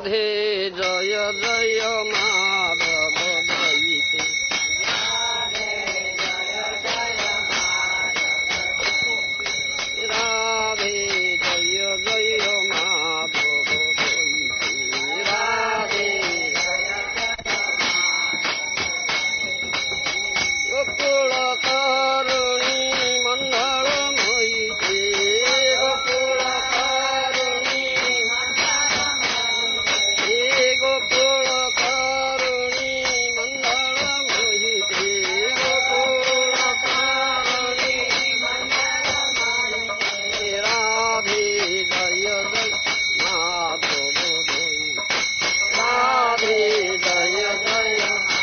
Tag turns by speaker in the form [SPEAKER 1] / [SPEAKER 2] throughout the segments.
[SPEAKER 1] রাধে জয় জয় মাধব দয়িতে রাধে জয় জয় মাধব দয়িতে রাধে গোকুল তরুণী মন্ডল ময়িতে গোকুল তরুণী গোকুল তরুণী মন্ডল ময়িতে গোকুল তরুণী রাধে জয় জয় মাধব দয়িতে রাধে জয় জয়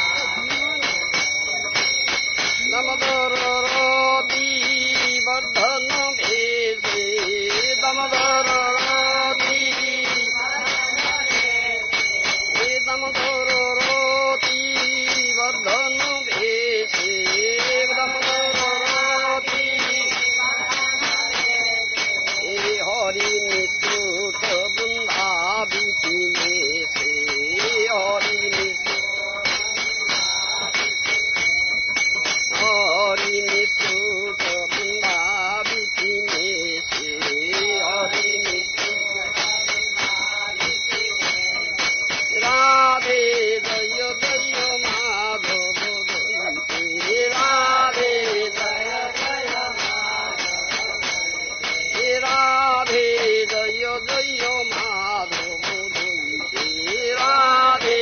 [SPEAKER 1] দামোদর রতি বর্ধন ভেষে দামোদর রতি দামোদর রতি বর্ধন ভেষে দামোদর রতি হরি নিশ্চুত বৃন্দাবিতি মেষে হরি হরি নিশুত বৃন্দাবিতি মেষে হরি রাধে জয় জয় মাধব দয়িতে রাধে জয় জয় রাধে জয় জয় মাধব দয়িতে রাধে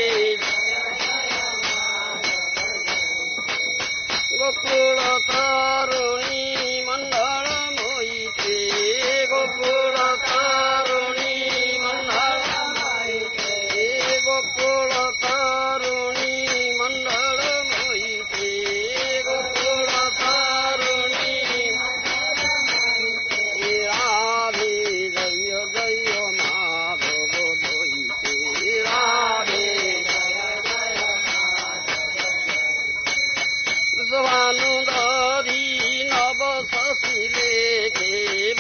[SPEAKER 1] গোকুল তরুণী মন্ডল ময়িতে গোকুল তরুণী মন্ডল ময়িতে গোকুল তরুণী মন্ডল ময়িতে গোকুল তরুণী রাধে জয় জয় মাধব দয়িতে রাধে বৃষভানুদী নব শশী লেখে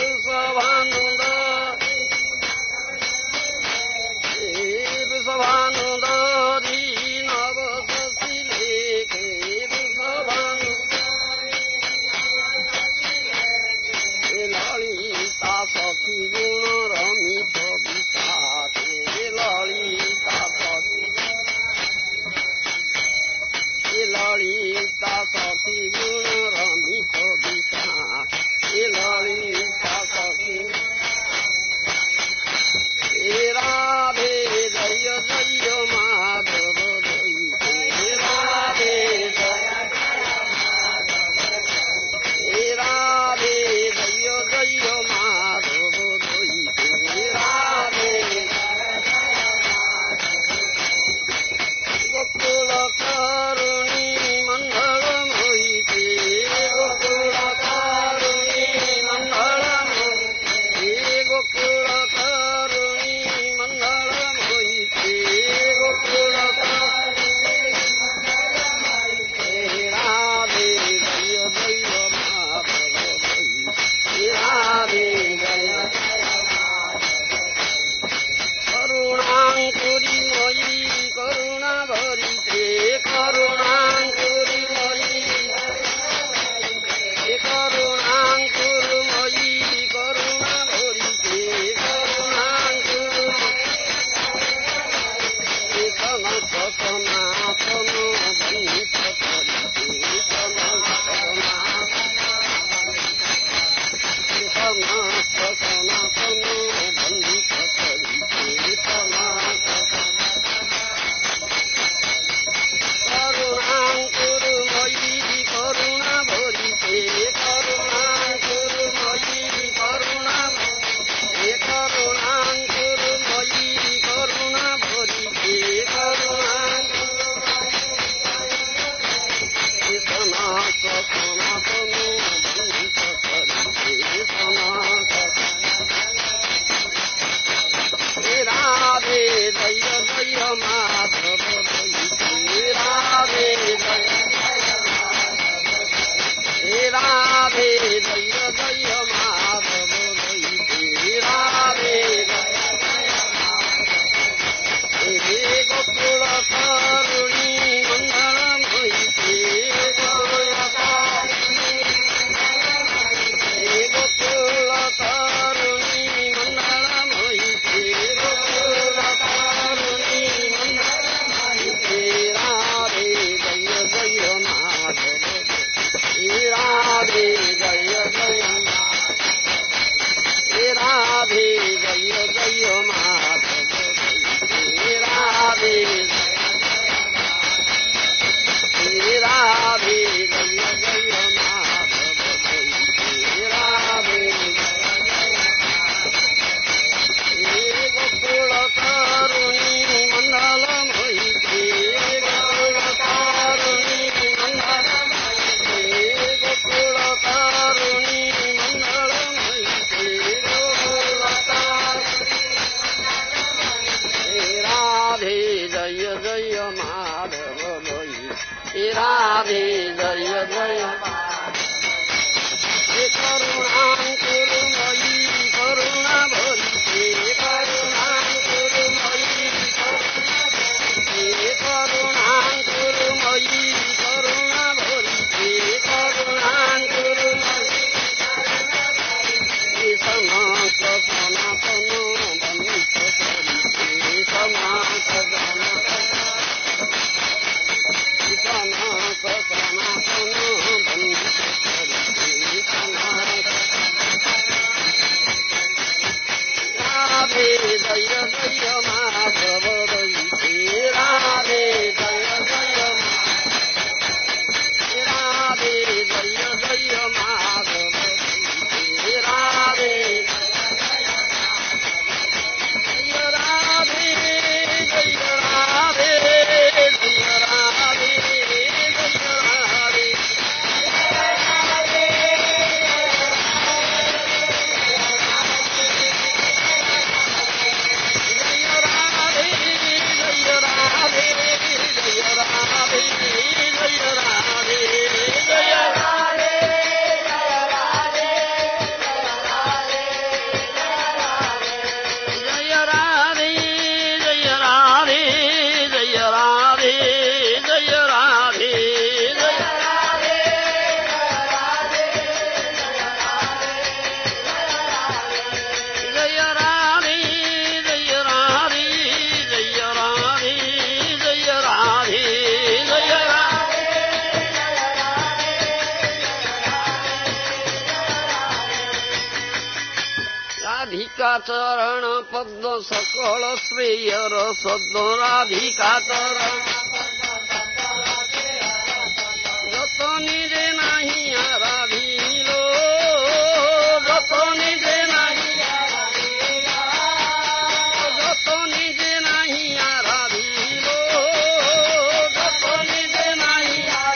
[SPEAKER 1] বৃষভানুদী নব শশী লেখে ললিতা সখী গুণ রমিত বিশাখে ললিতা সখী ললিতা সখী গুণ রমিত বিশাখে ললিতা সখী রাধে জয় জয় মাধব দয়িতে রাধে রাধে জয় জয় মাধব দয়িতে রাধে গোকুল তরুণী মন্ডল ময়িতে গোকুল তরুণী মন্ডল ময়িতে গোকুল তরুণী মন্ডল ময়িতে গোকুল রাধে জয় জয় মাধব দয়িতে রাধে জয় করুণাঙ্কুরি ময়ী করুণা ভরিতে করুণাঙ্কুরি ময়ী করুণাঙ্কুরময়ী করুণা ভরিতে করুণাঙ্কুর সনত সনাতন বন্দিত করিতে সমস্ত সনাতন বন্দিত করিতে করুণাঙ্কুরময়ী করুণা ভরিতে করুণাঙ্কুরময়ী করুণা করুণাঙ্কুরময়ী করুণা ভরিতে করুণাঙ্কুর राधे जय जय करुणां कुरु मयि करुणा भरिते करुणां कुरु मयि करुणां कुरु मयि करुणा भरिते करुणां कुरु मयि समस्त सनातन वंश करिते समस्त सनातन वंश राधे जय जय माधव रहिते राधे जय जय राधे जय जय माधव रहिते राधे जय राधे जय राधे जय राधे जय राधे राधिका चरण पद्म सकल श्रेयर सद्म राधिका चरण যত নিজে নাহি আরাধিল যত নিজে নাহি যত নিজে নাহি আরাধিল যত নিজে নাহি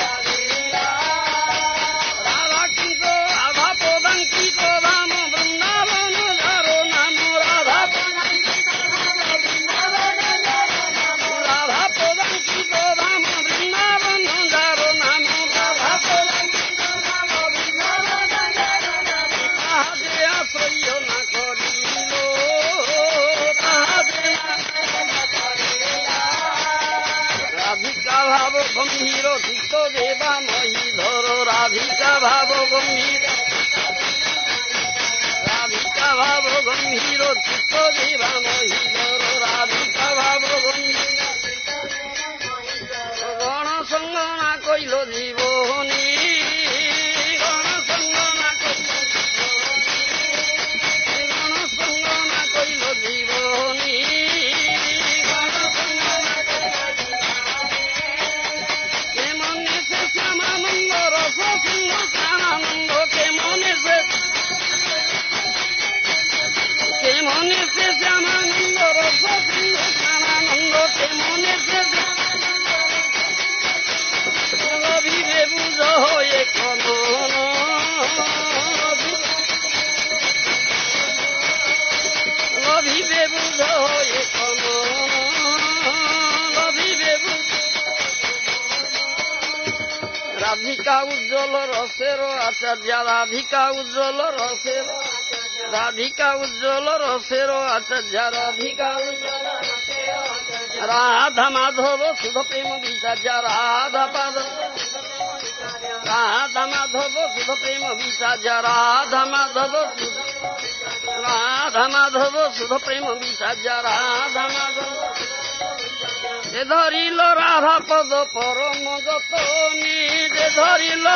[SPEAKER 1] রাধা কিন্তু রাধা প্রদান কি প্রধান বৃন্দাবন যারো নাম রাধা প্রদান কি প্রধান বৃন্দাবন যারো নাম তাহাদে আশ্রয় না করিল তাহাদে রাধিকা ভাব গম্ভীর চিত্ত দেবা মহিধর রাধিকা ভাব গম্ভীর রাধিকা ভাব গম্ভীর চিত্ত দেবা মহিধর রাধিকা ভাব গম্ভীর গণ সঙ্গ না কইল জীবনী গণ সঙ্গ না কইল জীবনী গণ সঙ্গ না কেমন এসে শ্যামানন্দ রস সিংহ স্নানানন্দ কেমন এসে শ্যামানন্দ রস সিংহ স্নানানন্দ কেমন এসে রবিরে বুঝ হয়ে কনন রবিরে বুঝ হয়ে কনন রবিরে বুঝ রাধিকা উজ্জ্বল রসের আচার্য রাধিকা উজ্জ্বল রসের রাধিকা উজ্জ্বল রসের আচার্য রাধিকা রাধা মাধব শুধ প্রেম বিচার্য রাধা পাদ রাধা মাধব শুধ প্রেম বিচার্য রাধা মাধব শুধ প্রেম বিচার্য রাধা মাধব যে ধরিল রাধা পদ পরম যতনী যে ধরিল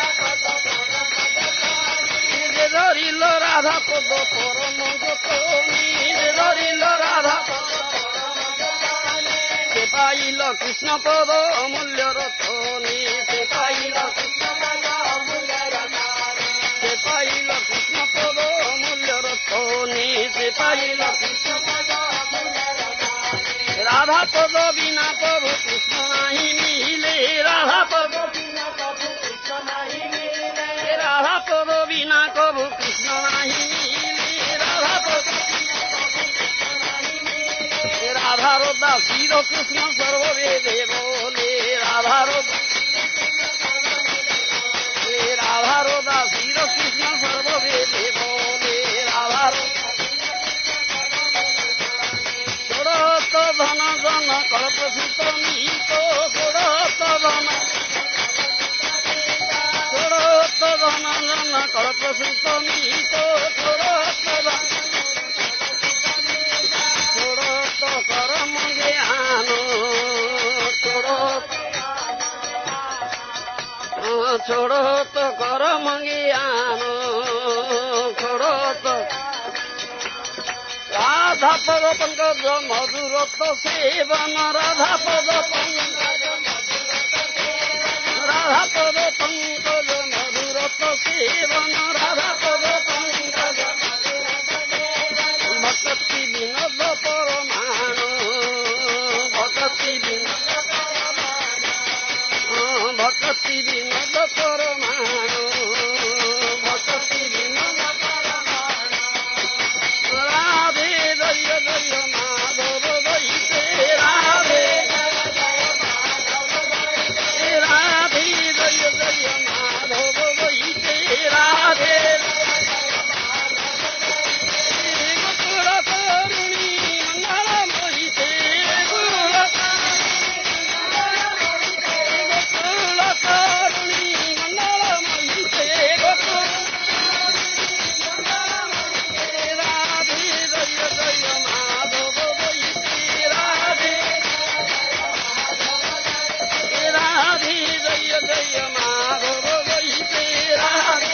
[SPEAKER 1] রাধা পদ পরম যতনী যে ধরিল রাধা সে পাইল কৃষ্ণ পদ অমূল্য রতনী সে পাইল কৃষ্ণ পদ অমূল্য রতনী সে পাইল কৃষ্ণ পদ রাধা পদ বিনা প্রভু কৃষ্ণ নাহি মিলে রাধা পদ বিনা প্রভু কৃষ্ণ নাহি মিলে রাধা পদ বিনা প্রভু কৃষ্ণ নাহি মিলে রাধা পদ রাধার দাসীর কৃষ্ণ সর্ববেদে বলে রাধার রাধার দাসীর কৃষ্ণ সর্ববেদে বলে রাধার ষোড়ত ধন জন কল্পসূত নিহিত ষোড়ত ধন জন কল্পসূত নিহিত ষোড়ত করম জ্ঞান ছোড়ত করম জ্ঞান ছোড়ত রাধা পদ পঙ্কজ মধুরত সেবন রাধা পদ পঙ্কজ মধুরত সেবন রাধা পদ পঙ্কজ ভক্তি বিনোদ পরমাণ ভক্তি বিনোদ পরমাণ ভক্তি বিনোদ রাধে দয় দয় মাধব দইতে রাধে দয় দয় মাধব দইতে রাধে গোকুল করুণী মঙ্গল মহিতে গোকুল করুণী মঙ্গল মহিতে গোকুল রাধে দয় দয় মাধব দইতে রাধে দয় দয় মাধব দইতে রাধে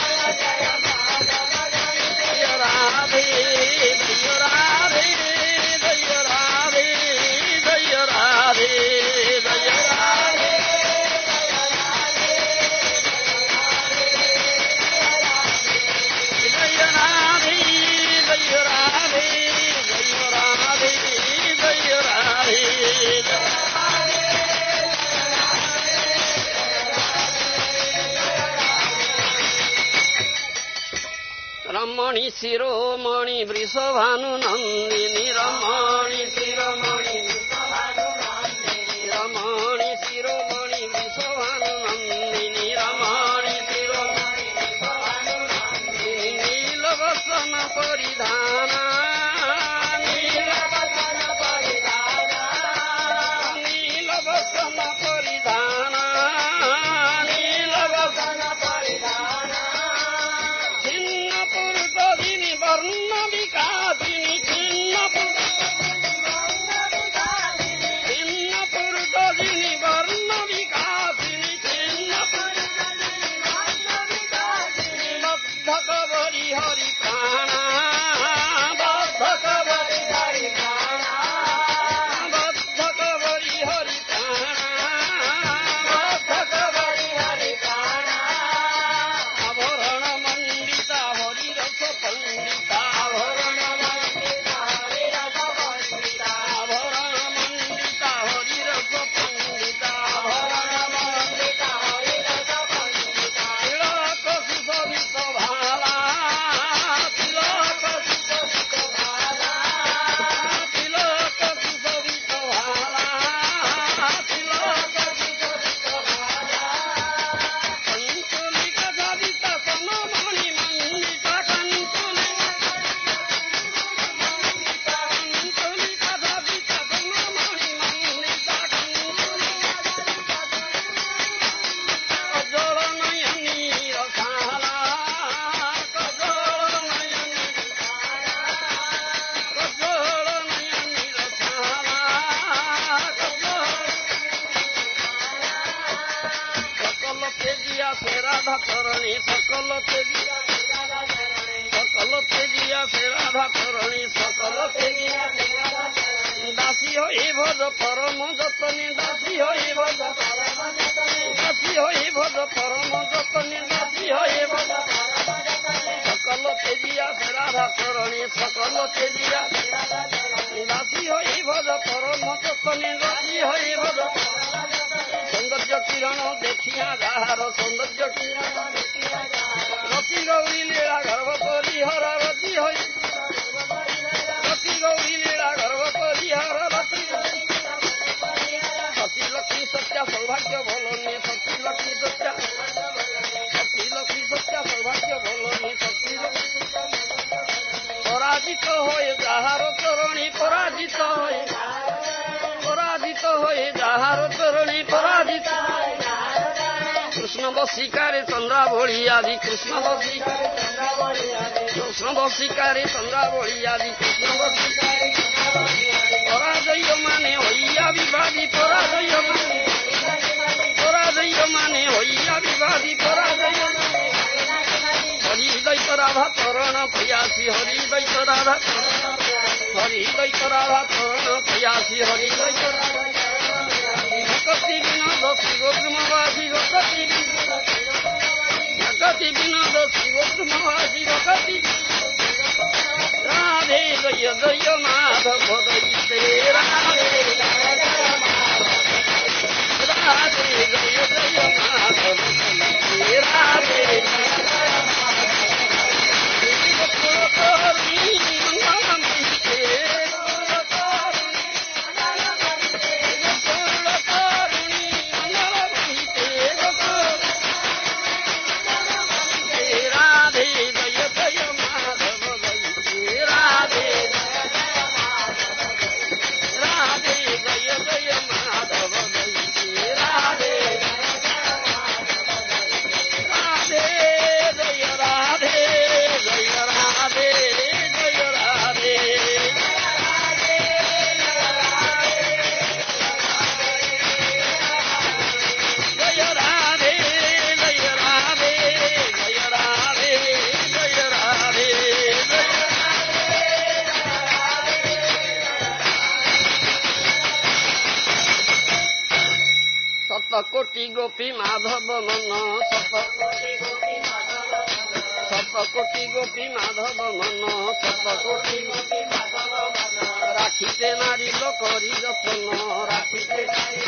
[SPEAKER 1] রাধে দয় রাধে দয় রাধে দয় রাধে দয় রাধে দয় রাধে দয় রাধে দয় রাধে দয় রাধে রমণী শিরোমণি বৃষভানু নন্দিনী রমণী শিরোমণি রমণী শিরোমণি বৃষভানু নন্দিনী রমণী শিরোমণি নীলবসন পরিধান নীলবসন পরিধান নীলবসন পরিধান ছিন্নপুর গদিনী বর্ণ বিকাশিনী ছিন্নপুর গদিনী বর্ণ বিকাশিনী ছিন্নপুর বদ্ধ কবরি হরি প্রাণা বদ্ধ কবরি হরি প্রাণা বদ্ধ কবরি হরি প্রাণা বদ্ধ কবরি হরি প্রাণা আভরণ মণ্ডিতা হরিরস পণ্ডিতা আভরণ মণ্ডিতা হরিরস পণ্ডিতা আভরণ মণ্ডিতা হরিরস পণ্ডিতা আভরণ মণ্ডিতা হরিরস পণ্ডিতা তিলক সুশোভিত ভালা তিলক সুশোভিত ভালা তিলক সুশোভিত ভালা তিলক সুশোভিত ভালা কঞ্চলিকা সাধিতা সনমণি মণ্ডিতা কঞ্চলিকা সাধিতা সনমণি মণ্ডিতা কজল নয়নী রসালা কজল নয়নী রসালা সকল তেজিয়া সে রাধা তরণী সকল তেজিয়া সে রাধা তরণী সকল তেজিয়া দাসী হয়ে ভজ পরম যতনে দাসী হয়ে ভজ দাসী হয়ে ভজ পরম যতনে দাসী হয়ে ভজ সকল তেজিয়া সে রাধা তরণী সকল তেজিয়া দাসী হয়ে ভজ পরম যতনে দাসী হয়ে ভজ সৌন্দর্য কিরণ দেখিয়া যাহার সৌন্দর্য কিরণ রতি গৌরী লীলা গর্ভ পরিহর রতি হই রতি গৌরী লীলা গর্ভ পরিহর রতি সতী লক্ষ্মী সত্য সৌভাগ্য বলনে সত্য ବସିକାରେ ଚନ୍ଦ୍ରାବଳି ଆଜି କୃଷ୍ଣ ବସିକାରେ ଚନ୍ଦ୍ରାବଳି ଆଜି କୃଷ୍ଣ ବସିକାରେ ଚନ୍ଦ୍ରାବଳି ଆଜି କୃଷ୍ଣ ବସିକାରେ ପରାଜୟ ମାନେ ହଇଆ ବିବାଦୀ ପରାଜୟ ମାନେ ହଇଆ ବିବାଦୀ ପରାଜୟ ହରି ଦୈତ ରାଧା ଚରଣ ପ୍ରୟାସୀ ହରି ଦୈତ ରାଧା ଚରଣ ପ୍ରୟାସୀ ହରି ଦୈତ ଭକତି ବିନୋଦ ଶିବୋତ୍ତମବାସୀ ଭକତି ବିନୋଦ ଶିବୋତ୍ତମବାସୀ ଭକତି রাধে জয় জয় মাধব দৈতে রাধে রাধে জয় জয় মাধব দৈতে রাধে কোটি গোপী মাধব মন সপ্তকোটি গোপী মাধব মন সপ্তকোটি রাখিতে নারীল করি যতন রাখিতে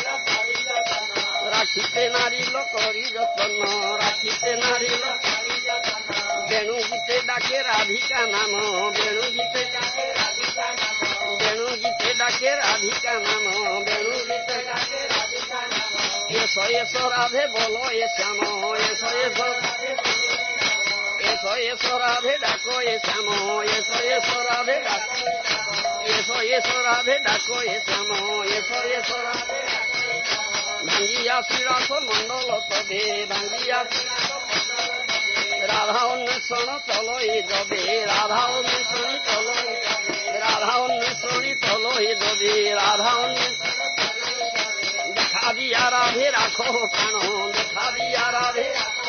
[SPEAKER 1] নারীল করি যতন রাখিতে নারীল বেণু গীতে ডাকে রাধিকা নাম বেণু গীতে ডাকে রাধিকা নাম বেণু গীতে ডাকে এসো এসো রাধে বলো এ শ্যাম এসো এসো রাধে ডাকো এ শ্যাম এসো এসো রাধে ডাকো এ শ্যাম এসো রাধে ভাঙ্গিয়া শ্রীরাস মন্ডল তবে ভাঙ্গিয়া রাধা অন্বেষণ চলো এ যবে রাধা অন্বেষণী চলো এ যবে রাধা অন্বেষণ দেখা দিয়া রাধে রাখো প্রাণ দেখা দিয়া রাধে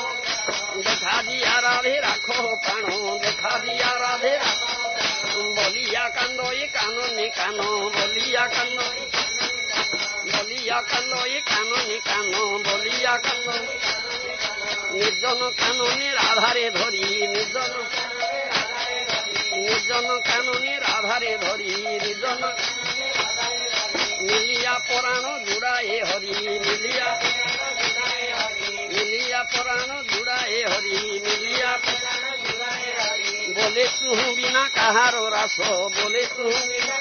[SPEAKER 1] রাখো প্রাণ দেখা দিয়া রাধে বলিয়া কান্দ এ কাননে কান বলিয়া কান্দ এ কাননে কান বলিয়া কান্দ নির্জন কাননে রাধারে ধরি নির্জন কাননে রাধারে ধরি নির্জন মিলিয়া পরাণ জুড়ায়ে হরি মিলিয়া পরাণ জুড়ায়ে হরি মিলিয়া বলে তুহু বিনা কাহার রাস বলে তুহু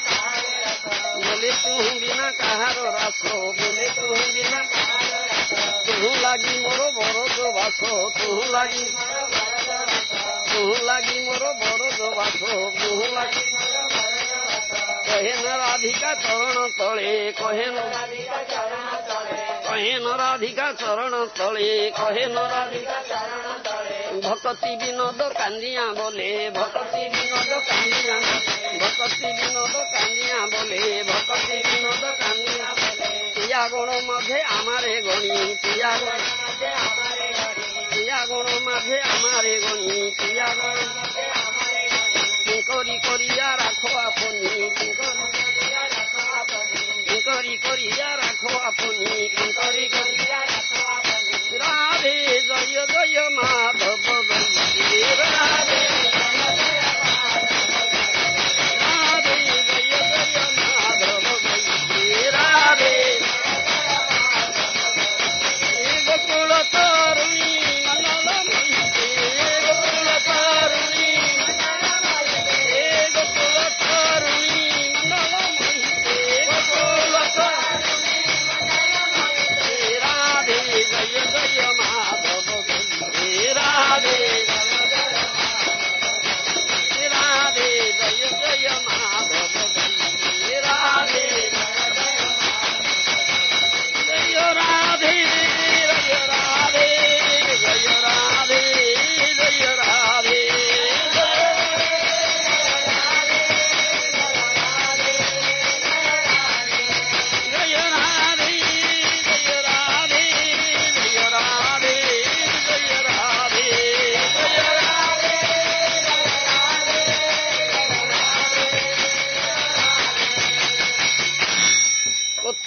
[SPEAKER 1] বিনা কাহার রাস বলে তুহু বিনা তুহু লাগি মোর বরদ বাস তুহু লাগি মোর বরদ বাস তুহু লাগি কহেন রাধিকা চরণ তলে কহেন রাধিকা চরণ তলে কহেন রাধিকা ভকতি বিনোদ কান্দিয়া বলে ভকতি বিনোদ কান্দিয়া বলে ভকতি বিনোদ কান্দিয়া পিয়া গুণ মাঝে আমারে গণি পিয়া গুণ মাঝে আমারে গণি পিয়া গুণ কিঙ্করি করিয়া রাখো আপনি কিঙ্করি করিয়া রাখো আপনি কিঙ্করি করিয়া রাধে জয় জয় মাধব রাধে জয় জয় মাধব রাধে গোকুল তরুণী মঙ্গল গোকুল তরুণী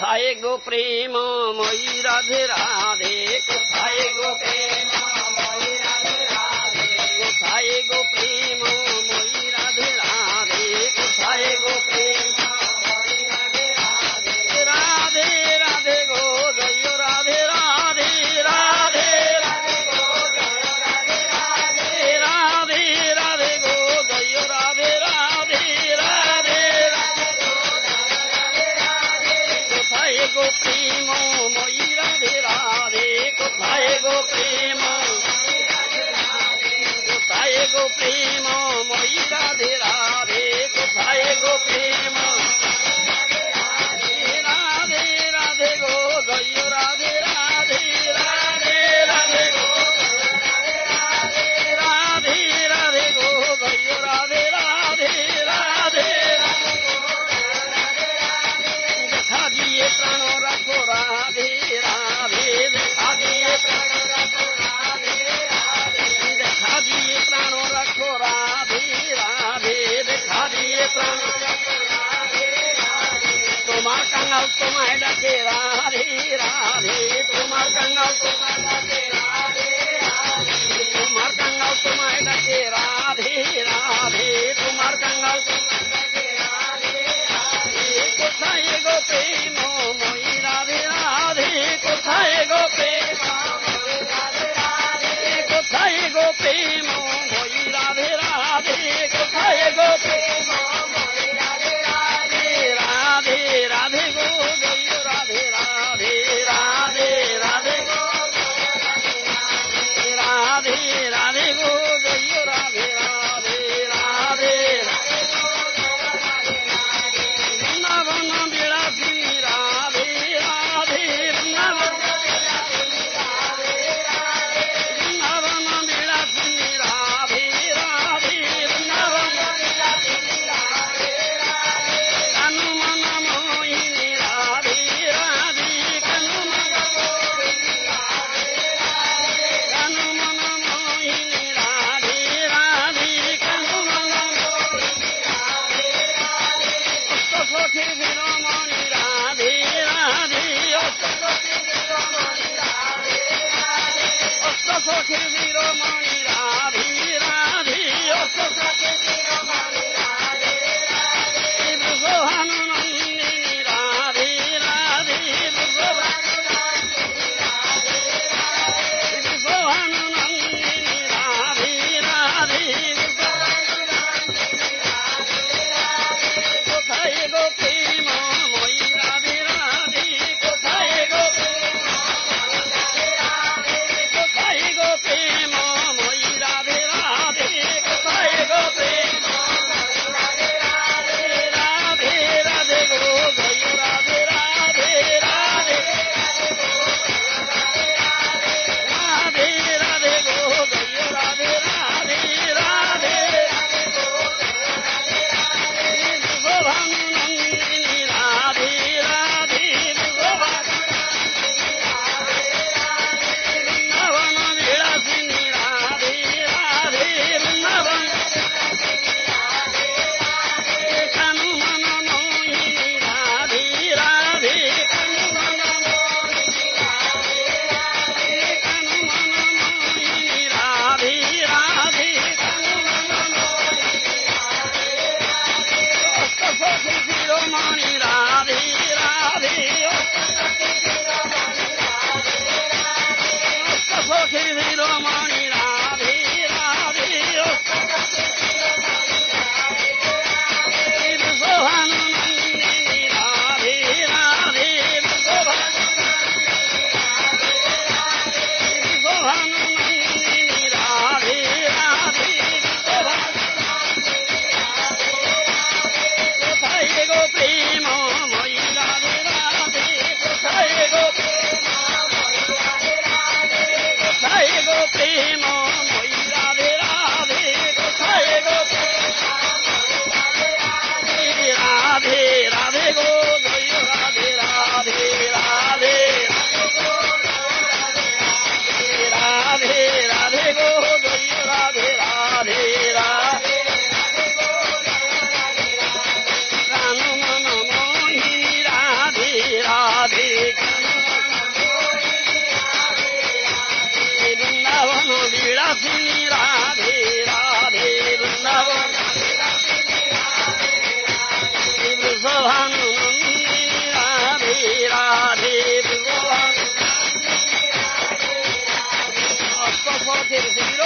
[SPEAKER 1] কোথায় গো প্রেম মই রাধে রাধে কোথায় গো প্রেম মই রাধে রাধে কোথায় গো প্রেম মই রাধে রাধে কোথায় গো প্রেম মই রাধে রাধে রাধে রাধে গো জয় রাধে রাধে রাধে রাধে গো জয় রাধে রাধে রাধে রাধে গো জয় রাধে রাধে রাধে রাধে গো জয় রাধে রাধে কোথায় গো প্রেম মই রাধে রাধে কোথায় গো প্রেম কোথায় গো প্রেম মই রাধে রাধে কোথায় গো প্রেম রাধে রাধে গো জয় রাধে রাধে রাধে রাধে গো রাধে রাধে গো জয় রাধে রাধে রাধে দেখা দিয়ে প্রাণ রাখো রাধে রাধে দেখা দিয়ে প্রাণ রাখো রাধে রাধে দেখা দিয়ে প্রাণ রাখো রাধে রাধে দেখা দিয়ে প্রাণ রাখো রাধে রাধে তোমার কাঙ্গাল তোমায় ডাকে রাধে রাধে তোমার কাঙ্গাল তোমায় ডাকে রাধে রাধে তোমার কাঙ্গাল তোমায় ডাকে রাধে রাধে তোমার কাঙ্গাল তোমায় ডাকে রাধে রাধে কোথায় গো প্রেম মই রাধে রাধে কোথায় গো প্রেম মই রাধে রাধে কোথায় গো প্রেম মই রাধে রাধে কোথায় গো প্রেম মই রাধে রাধে রাধে রাধে গো জয় রাধে রাধে রাধে রাধে গো রাধে রাধে গো জয় রাধে রাধে রাধে বৃন্দাবন বিলাসিনী রাধে রাধে বৃন্দাবন বিলাসিনী রাধে রাধে বৃন্দাবন কানু মন মোহিনী রাধে রাধে কানু মন মোহিনী রাধে রাধে কানু মন অষ্টসখীর শিরোমণি রাধে রাধে অষ্টসখীর শিরোমণি রাধে রাধে অষ্টসখীর শিরোমণি রাধে রাধে বৃষভানু নন্দিনী রাধে রাধে বৃষভানু নন্দিনী রাধে রাধে কোথায় গো প্রেম মই রাধে রাধে কোথায় গো প্রেম মই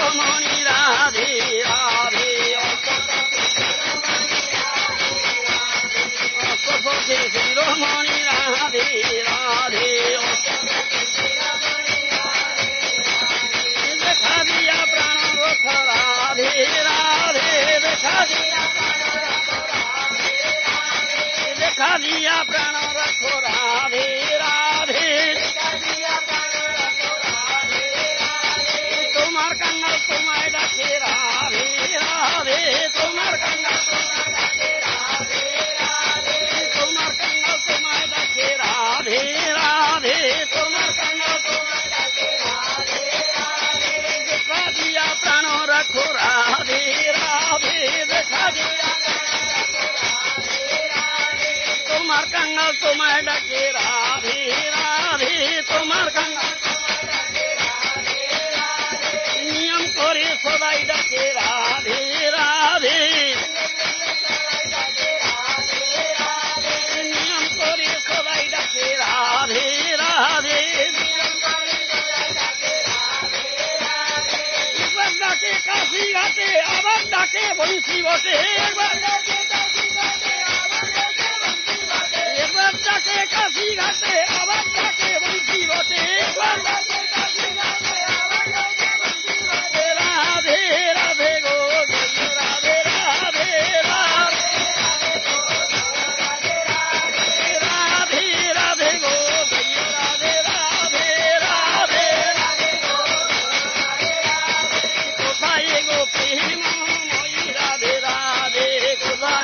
[SPEAKER 1] শিরোমণি রাধে রাধে অষ্টপথে শিরোমণি রাধে রাধে দেখা দিয়া প্রাণ রথ রাধে রাধে দেখা দিয়া প্রাণ রথ রাধে রাধে তোমার কান্না তোমায় ডাকে রাধে রাধে তোমার কান্না তোমায় ডাকে রাধে তোমার কান্না তোমায় ডাকে রাধে রাধে তোমার কান্না তোমায় ডাকে রাধে দেখা দিয়া প্রাণ রাখো রাধে রাধে দেখা দিয়া তোমার কান্না তোমায় ডাকে রাধে রাধে তোমার কান্না নিয়ম করে সদাই ডাকে রাধে রাধে নিয়ম করে সদাই ডাকে রাধে রাধে একবার ডাকে কাশি ঘাটে আবার ডাকে বংশী বটে একবার ডাকে কাশি ঘাটে আবার ডাকে বংশী বটে রাধে রাধে গো রাধে রাধে রাধে রাধে গো রাধে রাধে রাধে কোথায় গো প্রেম রাধে রাধে কোথায়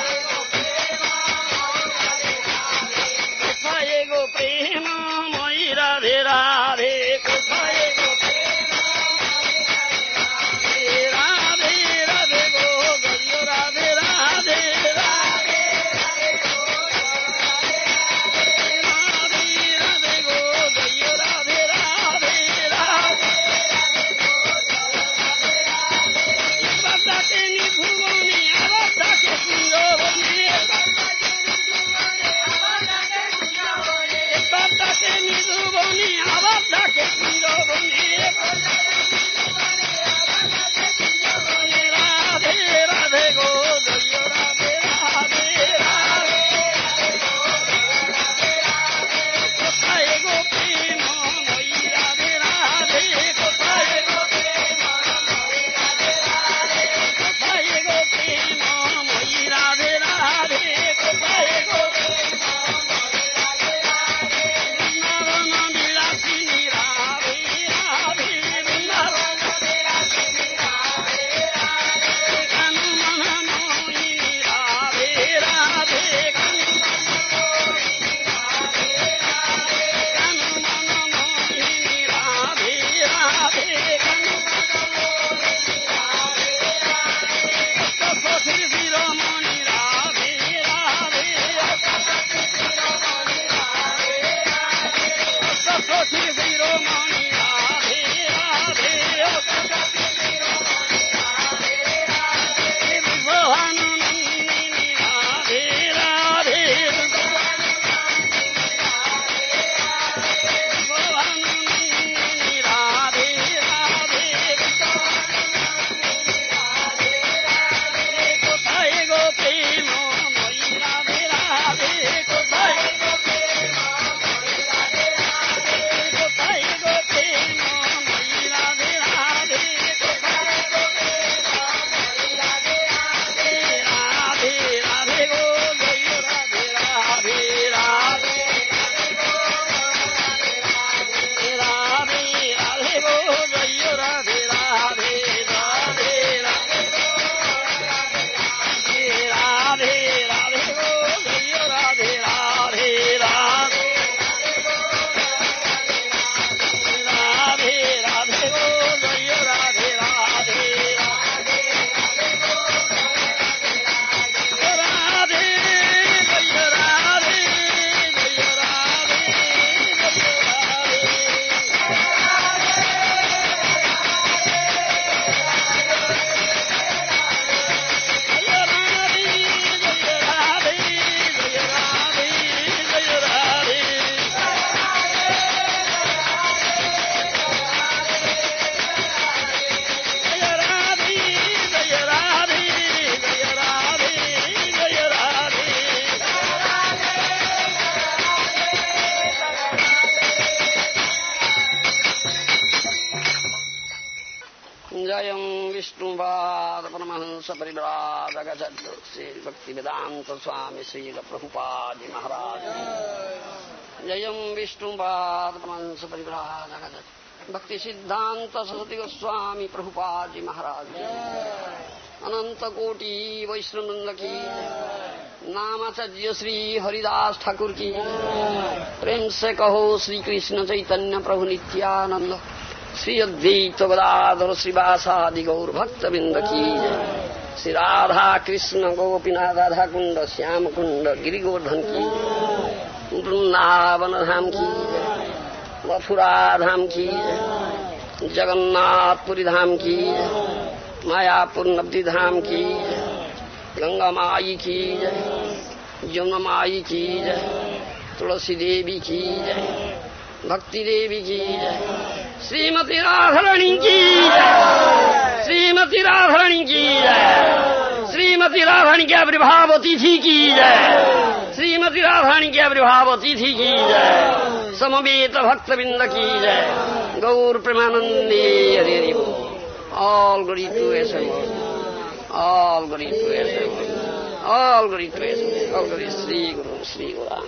[SPEAKER 1] विष्णुपाद परमहंस परिव्राजकाचार्य श्री भक्तिवेदांत स्वामी श्री प्रभुपाद महाराज जयं विष्णुपाद परमहंस परिव्राजकाचार्य भक्ति सिद्धांत सरस्वती गोस्वामी प्रभुपाद महाराज अनंत कोटि वैष्णववृंद की नामाचार्य श्री हरिदास ठाकुर की प्रेम से कहो श्री कृष्ण चैतन्य प्रभु नित्यानंद श्री अद्वैत गदाधर श्रीवासादि गौर भक्तवृंद की श्री राधा कृष्ण गोपीनाथ राधा कुंड श्याम कुंड गिरिगोवर्धन की वृंदावन धाम की मथुरा धाम की जगन्नाथपुरी धाम की मायापुर नवदी धाम की गंगा माई की जमुना माई की तुलसी देवी की भक्ति देवी की श्रीमती राधारानी की श्रीमती राधारानी की श्रीमती राधारानी के आविर्भाव तिथि की श्रीमती राधारानी के आविर्भाव तिथि की समवेत भक्तवृंद की गौर प्रेमानंदे Hari Hari all glory to Esam all glory to Esam all glory to Esam all glory Sri Guru Sri Guru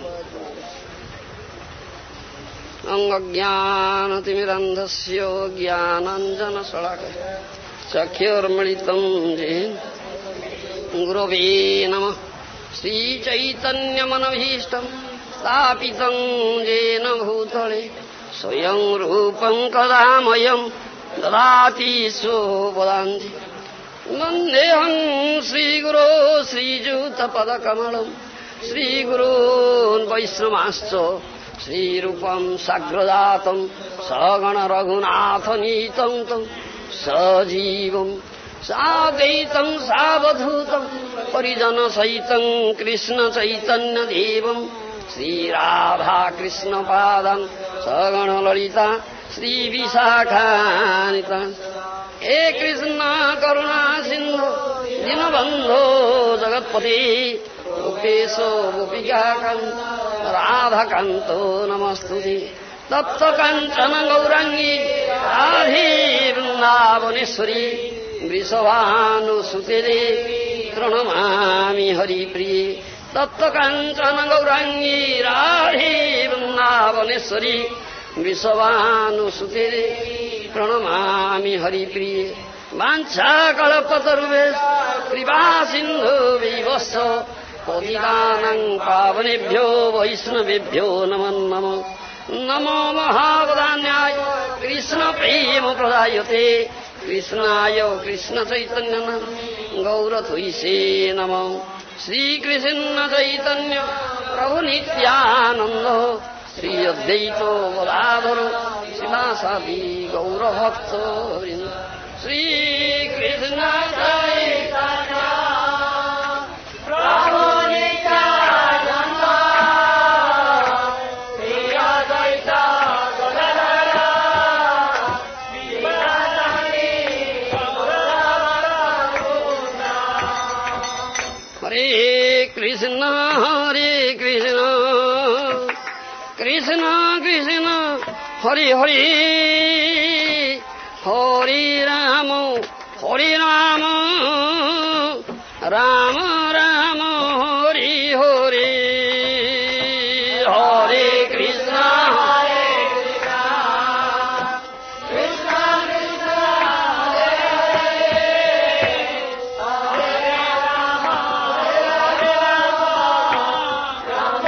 [SPEAKER 1] अंगज्ञानतिमिरन्धस्य ज्ञानाञ्जनशलाकया चक्षुर्मिलितं येन गुरवे नमः श्रीचैतन्यमनभीष्टं स्थापितं येन भूतले स्वयं रूपं कदामयं ददाति स्वपदान्ति वन्देऽहं श्रीगुरो श्रीयुतपदकमलं श्रीगुरून् वैष्णवांश्च श्रीरूपं साग्रजातं सगण रघुनाथनीतं तं सजीवं साद्वैतं सावधूतं परिजनसहितं कृष्ण चैतन्यदेवं श्रीराधाकृष्णपादं सगण ललिता श्रीविशाखान्विता हे कृष्ण करुणा सिन्धु दीनबन्धो जगत्पते गोपेशो गोपिकाकान्त राधाकान्तो नमस्तुते तप्त काञ्चन गौराङ्गी राधे वृन्दावनेश्वरी वृषभानुसुते प्रणमामि हरिप्रिये तप्त काञ्चन गौराङ्गी राधे वृन्दावनेश्वरी वृषभानुसुते प्रणमामि हरिप्रिये वाञ्छाकल्पतरुभ्यश्च कृपा सिन्धुभ्यैवश्च पतितानां पावनेभ्यो वैष्णवेभ्यो नमो नमः नमो महावदान्याय कृष्णप्रेमप्रदायते कृष्णाय कृष्णचैतन्यनां गौरत्वैषे नमः श्रीकृष्ण चैतन्य प्रभु नित्यानन्द श्री अद्वैत गदाधर श्रीवासादि गौरभक्तवृन्द श्रीकृष्ण चैतन्य प्रभु नित्यानन्द श्री अद्वैत गदाधर श्रीवासादि गौरभक्तवृन्द हरे कृष्ण कृष्ण कृष्ण हरे हरे हरे राम राम राम हरे हरे हरे कृष्ण कृष्ण कृष्ण हरे हरे राम राम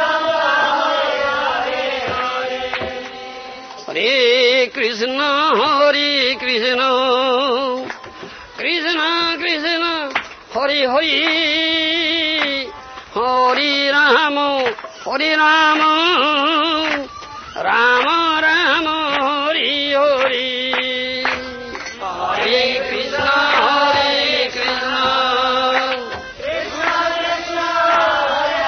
[SPEAKER 1] हरे कृष्ण कृष्ण कृष्ण हरे हरे हरे राम राम राम हरे हरे हरे कृष्ण कृष्ण कृष्ण हरे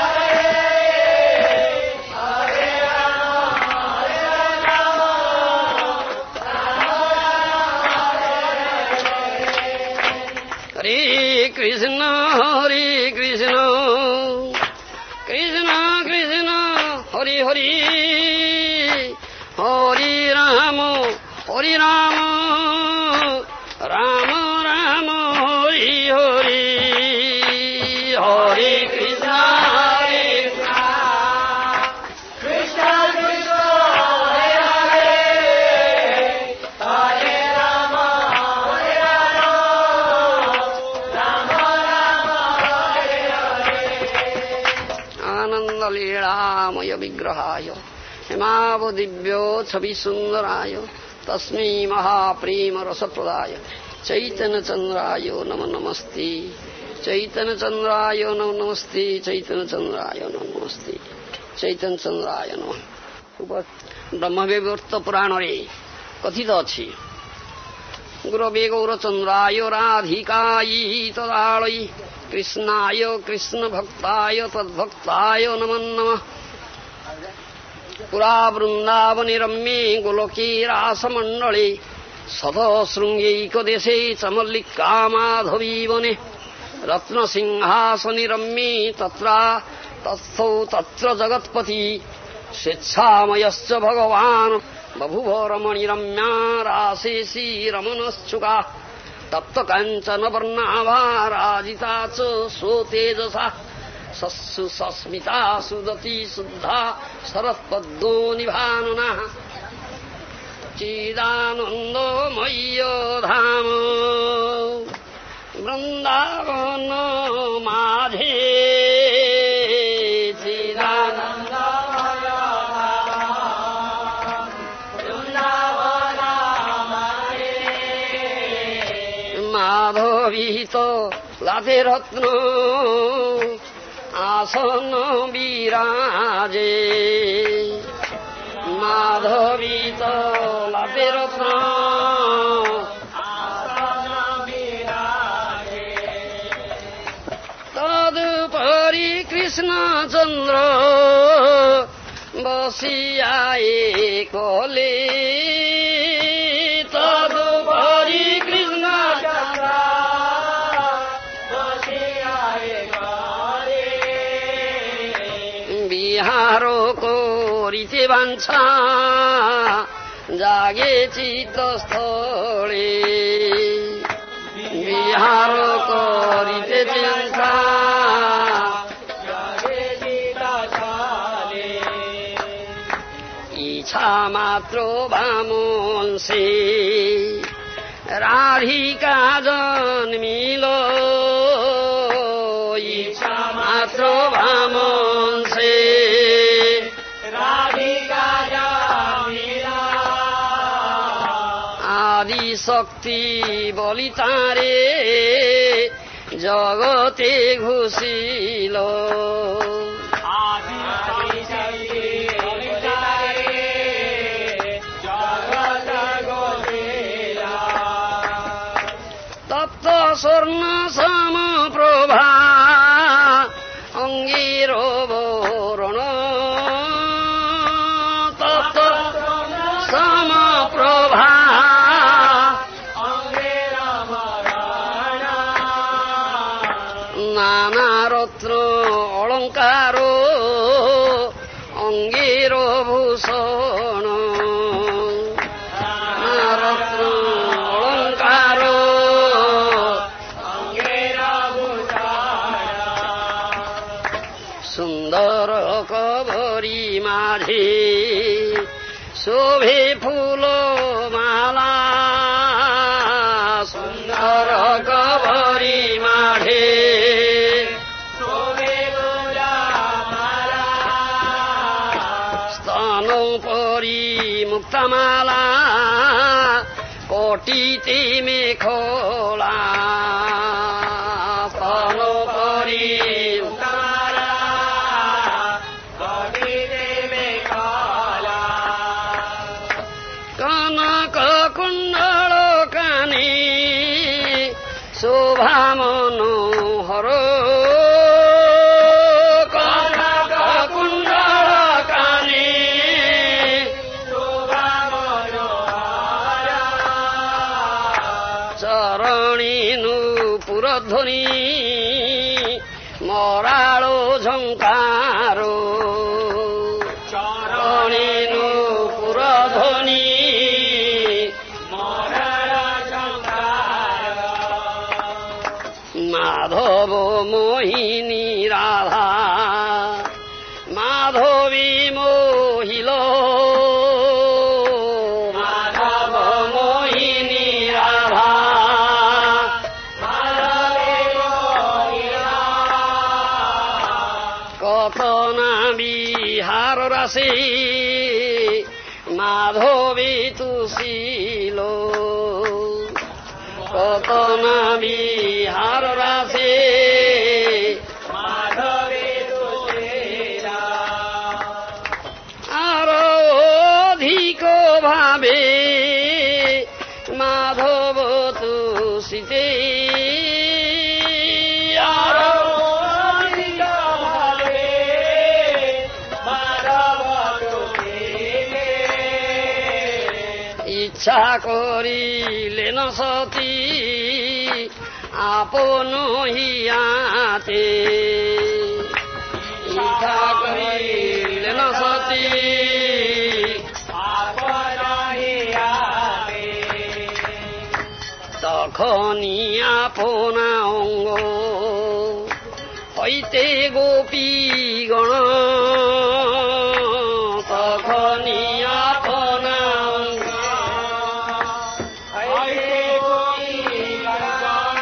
[SPEAKER 1] हरे हरे कृष्ण कृष्ण कृष्ण हरे हरे हरे राम राम राम दयामय विग्रहाय हेमावदिव्यो छविसुन्दराय तस्मै महाप्रेम रसप्रदाय चैतन्यचन्द्राय नमो नमस्ते चैतन्यचन्द्राय नमो नमस्ते चैतन्यचन्द्राय नमो नमस्ते चैतन्यचन्द्राय नमः। ब्रह्मवैवर्त पुराण रे कथित अछि गुरवे गौरचन्द्राय राधिकायै तदालयै कृष्णाय कृष्ण भक्ताय तद्भक्ताय नमो नमः। पुरा वृन्दावने रम्ये गोलोके रासमण्डले सदशृङ्गैकदेशे च मल्लिका माधवी वने रत्नसिंहासने रम्ये तस्थौ तत्र जगत्पति स्वेच्छामयश्च भगवान् बभुव रमणीरम्या रासे श्रीरमणश्चुका तप्त काञ्चन वर्णाभा राजिता च स्वतेजसा सस्मिता सुदती शुद्धा शरत्पद्मो निभानना चिदानन्दमय्य धाम वृन्दावन माझे माधवीत लाते रत्न आसन विराजे माधवीत लाते रत्न आसन विराजे तदुपरि कृष्णचन्द्र बसिआए कोले तदुपरि कृष्णचन्द्र बसिआए कोले बिहारो कोरिते बान्छा जागे चित्तस्थले बिहारो कोरिते बान्छा इच्छा मात्र वामंसे राधिका जन्मिल इच्छा मात्र वामंसे राधिका जन्मिल आदि शक्ति बलितारे जगते घुसिल स्वर्ण सम प्रभा अंगीरो बोरण तप्त सम प्रभा नाना रत्न अलंकारो अंगीरो भूषण रत्न अलंकारो सुंदर कबरी माझे शोभे फूल माला सुंदर कबरी माझे शोभे फूल माला स्तन परी मुक्तमाला कोटिते मेखला स्तन परी शोभा मनोहर कनक कुण्डल काने शोभा मनोहर चरणी नूपुरध्वनि मराळो झंकारो चरणी नूपुरध्वनि माधव मोहिनी राधा माधवी मोहिल माधव मोहिनी राधा রাসে মাধবী তুশিল কত না বিহার রাসে মাধবী তুশিল আর অধিক ভাবে মাধব তুষিতে আর অধিক ভাবে মাধব তুষিতে ইচ্ছা করিলেন সতী আপন হিয়াতে ইচ্ছা করিলেন সতী আপন হিয়াতে তখনি আপনা অঙ্গ হইতে গোপীগণ তখনি আপনা অঙ্গ হইতে গোপীগণ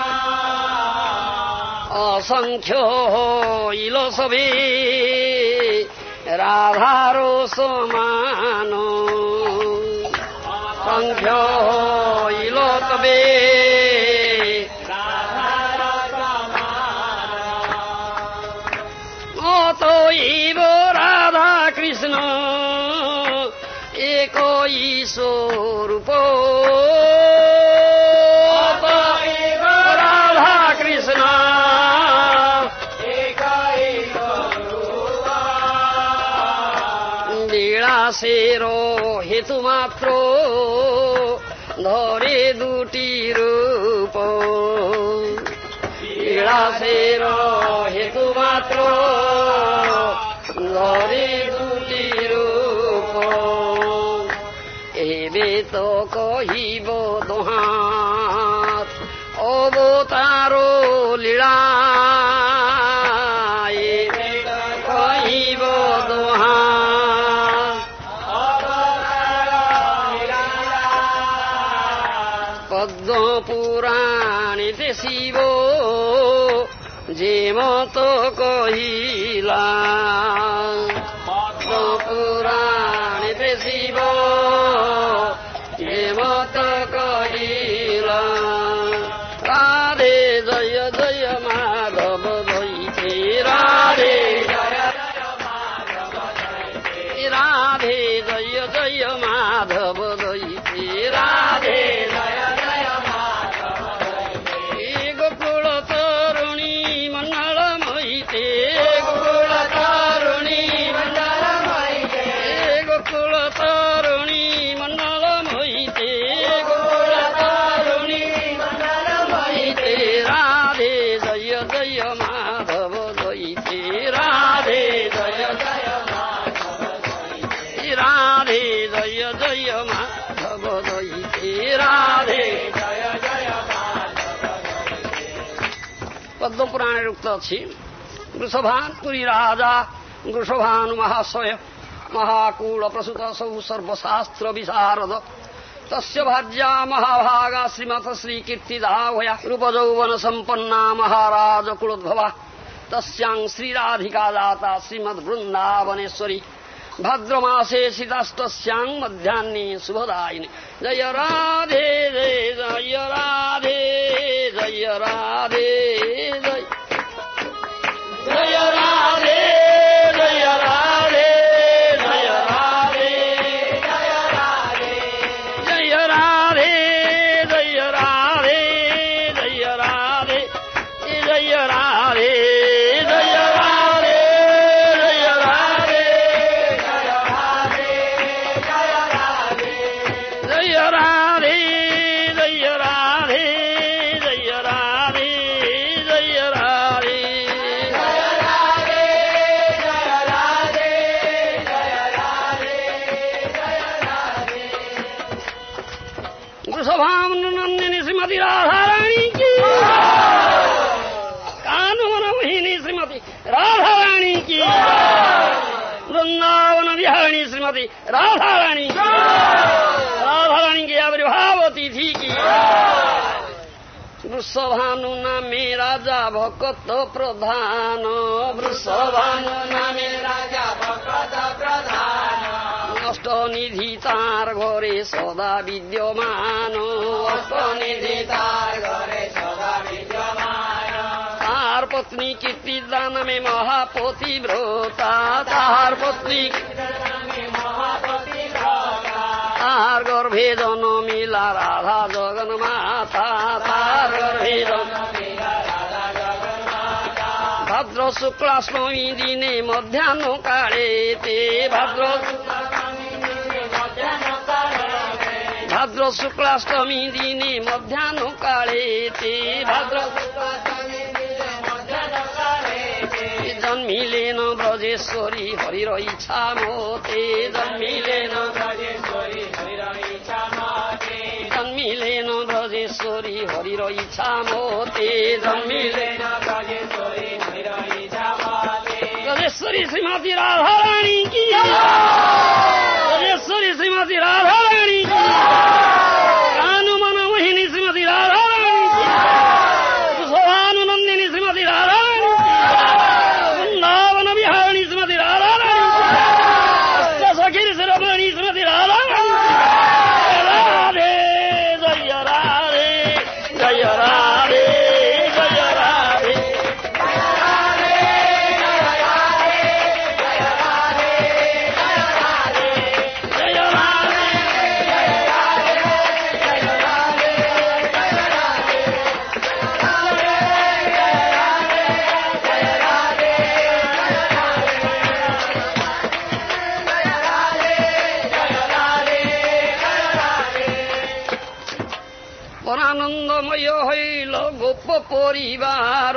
[SPEAKER 1] অসংখ্য হইল সবে রাধার সমান সংখ্য হইল তবে অতএব রাধা কৃষ্ণ একই স্বরূপ অতএব রাধা কৃষ্ণ একই স্বরূপ বিলাসের হেতু মাত্র ধরে দুটি রূপ বিলাসের হেতু মাত্র ধরে দুটি রূপ এবে তো কহিব দোহাত অবতার লীলা এবে কহিব দোহাত পদ্ম পুরাণেতে শিব যে মত কহিলা পদ্ম পুরাণেতে শিব যে মত কহিলা রাধে জয় জয় মাধব দইতে রাধে রাধে জয় জয় মাধব দইতে রাধে গোকুল তরুণী মন্ডল মহিতে গোকুল তরুণী মন্ডল মহিতে গোকুল তরুণী মন্ডল মহিতে গোকুল তরুণী মন্ডল মহিতে রাধে জয় জয় মাধব দইতে রাধে জয় জয় মাধব দইতে রাধে জয় জয় মাধব দইতে রাধে জয় জয় পদ্ম পুরাণের উক্ত আছে বৃষভান পুরী রাজা বৃষভানু মহাশয় মহাকুল প্রসূত সৌ সর্বশাস্ত্র বিশারদ তস্য ভার্যা মহাভাগা শ্রীমত শ্রীকীর্তিদা ভয়া রূপযৌবন সম্পন্না মহারাজ কুলোদ্ভবা তস্যাং শ্রীরাধিকা দাতা শ্রীমদ্বৃন্দাবনেশ্বরী ভাদ্রমাসে শীতাস্তস্যাং মধ্যাহ্নে শুভদায়িনী জয় রাধে জয় রাধে জয় রাধে জয় জয় রাধে জয় রাধে জয় রাধে জয় রাধে জয় রাধে জয় রাধে জয় রাধে জয় রাধে জয় রাধে জয় রাধে জয় রাধে জয় রাধে জয় রাধে জয় রাধে वृषभानुनंदिनी श्रीमती राधा रानी की कानून मोहिनी श्रीमती राधा रानी की वृंदावन विहारिणी श्रीमती राधा रानी की राधा रानी की आविर्भाव तिथि की वृषभानु नामे राजा भक्त प्रधान वृषभानु नामे राजा भक्त অষ্টনিধি তার ঘরে সদা বিদ্যমান, অষ্টনিধি তার ঘরে সদা বিদ্যমান। তার পত্নী কীর্তিদা নামে মহাপতিব্রতা, তার পত্নী তার গর্ভে জন্মিলা রাধা জগন্মাতা, তার গর্ভে ভাদ্র শুক্লাষ্টমী দিনে মধ্যাহ্ন কালেতে, ভাদ্র শুক্লাষ্টমী দিনে মধ্যাহ্ন কালেতে, জন্মিলেন ব্রজেশ্বরী হরির ইচ্ছা মতে, জন্মিলেন জন্মিলেন ব্রজেশ্বরী হরির ইচ্ছা মতে, জন্মিলেন ব্রজেশ্বরী শ্রীমতী রাধারানী কি, ব্রজেশ্বরী শ্রীমতী রাধারানী কি, কানুমন মোহিনী শ্রীমতী রাধারানী কি, শোভানুনন্দিনী শ্রীমতী রাধারানী কি, বৃন্দাবন বিহারিণী শ্রীমতী রাধারানী কি, সখীর শিরোমণি শ্রীমতী রাধারানী কি। রাধে জয় রাধে জয় রাধে জয় রাধে পরানন্দময় হইল গোপ পরিবার,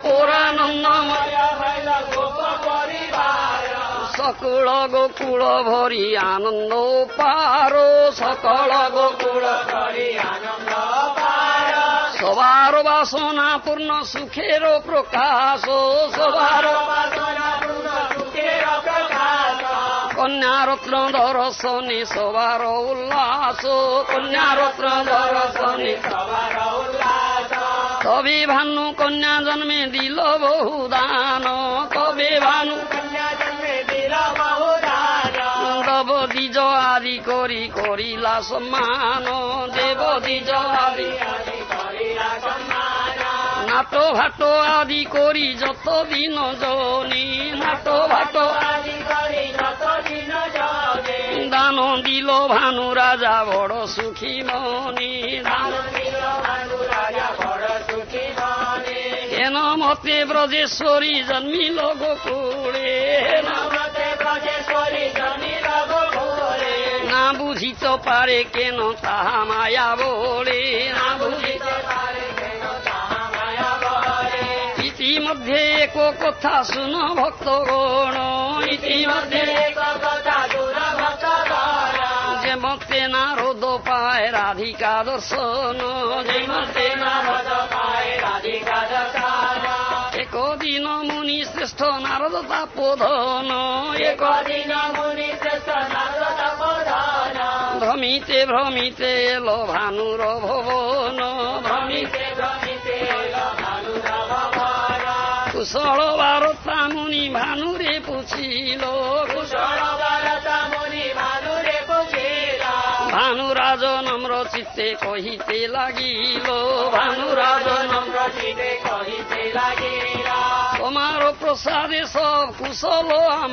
[SPEAKER 1] পরানন্দময় হইল গোপ পরিবার, সকল গোকুল ভরি আনন্দ পার, সকল গোকুল ভরি আনন্দ পার। সবার বাসনা পূর্ণ সুখের প্রকাশ, সবার বাসনা পূর্ণ সুখের প্রকাশ। কন্যারত্ন দর্শনে সবার উল্লাস, কন্যারত্ন দর্শনে সবার উল্লাস। তবে ভানু কন্যা জন্মে দিল বহুদান, তবে ভানু কন্যা জন্মে দিল বহুদান। দেব দ্বিজ আদি করি করিলা সম্মান, দেব দ্বিজ আদি করিলা সম্মান। নাট ভাট আদি করি যত দিন জনি, নাট ভাট আদি করি যত দিন জনি। দান দিল ভানু রাজা বড় সুখী মনি, দান দিল ভানু রাজা বড় সুখী মনি। হেন মতে ব্রজেশ্বরী জন্মিল গোকুলে, হেন মতে ব্রজেশ্বরী জন্মিল গোকুলে। না বুঝিতে পারে কেন তাহা মায়া বলে, না বুঝিতে পারে কেন তাহা মায়া বলে। ইতিমধ্যে এক কথা শুন ভক্তগণ, ইতিমধ্যে এক কথা শুন ভক্তগণ। যে মতে নারদ পায় রাধিকা দর্শন, যে মতে নারদ পায় রাধিকা দর্শন। একদিন মুনি শ্রেষ্ঠ নারদ তাপোধন, একদিন মুনি শ্রেষ্ঠ নারদ তাপোধন। ভ্রমিতে ভ্রমিতে এলো ভানুর ভবন, ভ্রমিতে ভ্রমিতে এলো ভানুর ভবন। কুশল বার্তা মুনি ভানুরে পুছিল, কুশল বার্তা মুনি ভানুরে পুছিল। ভানুরাজ নম্র চিত্তে কহিতে লাগিল, ভানুরাজ নম্র চিত্তে কহিতে লাগিল। তোমার প্রসাদে সব কুশল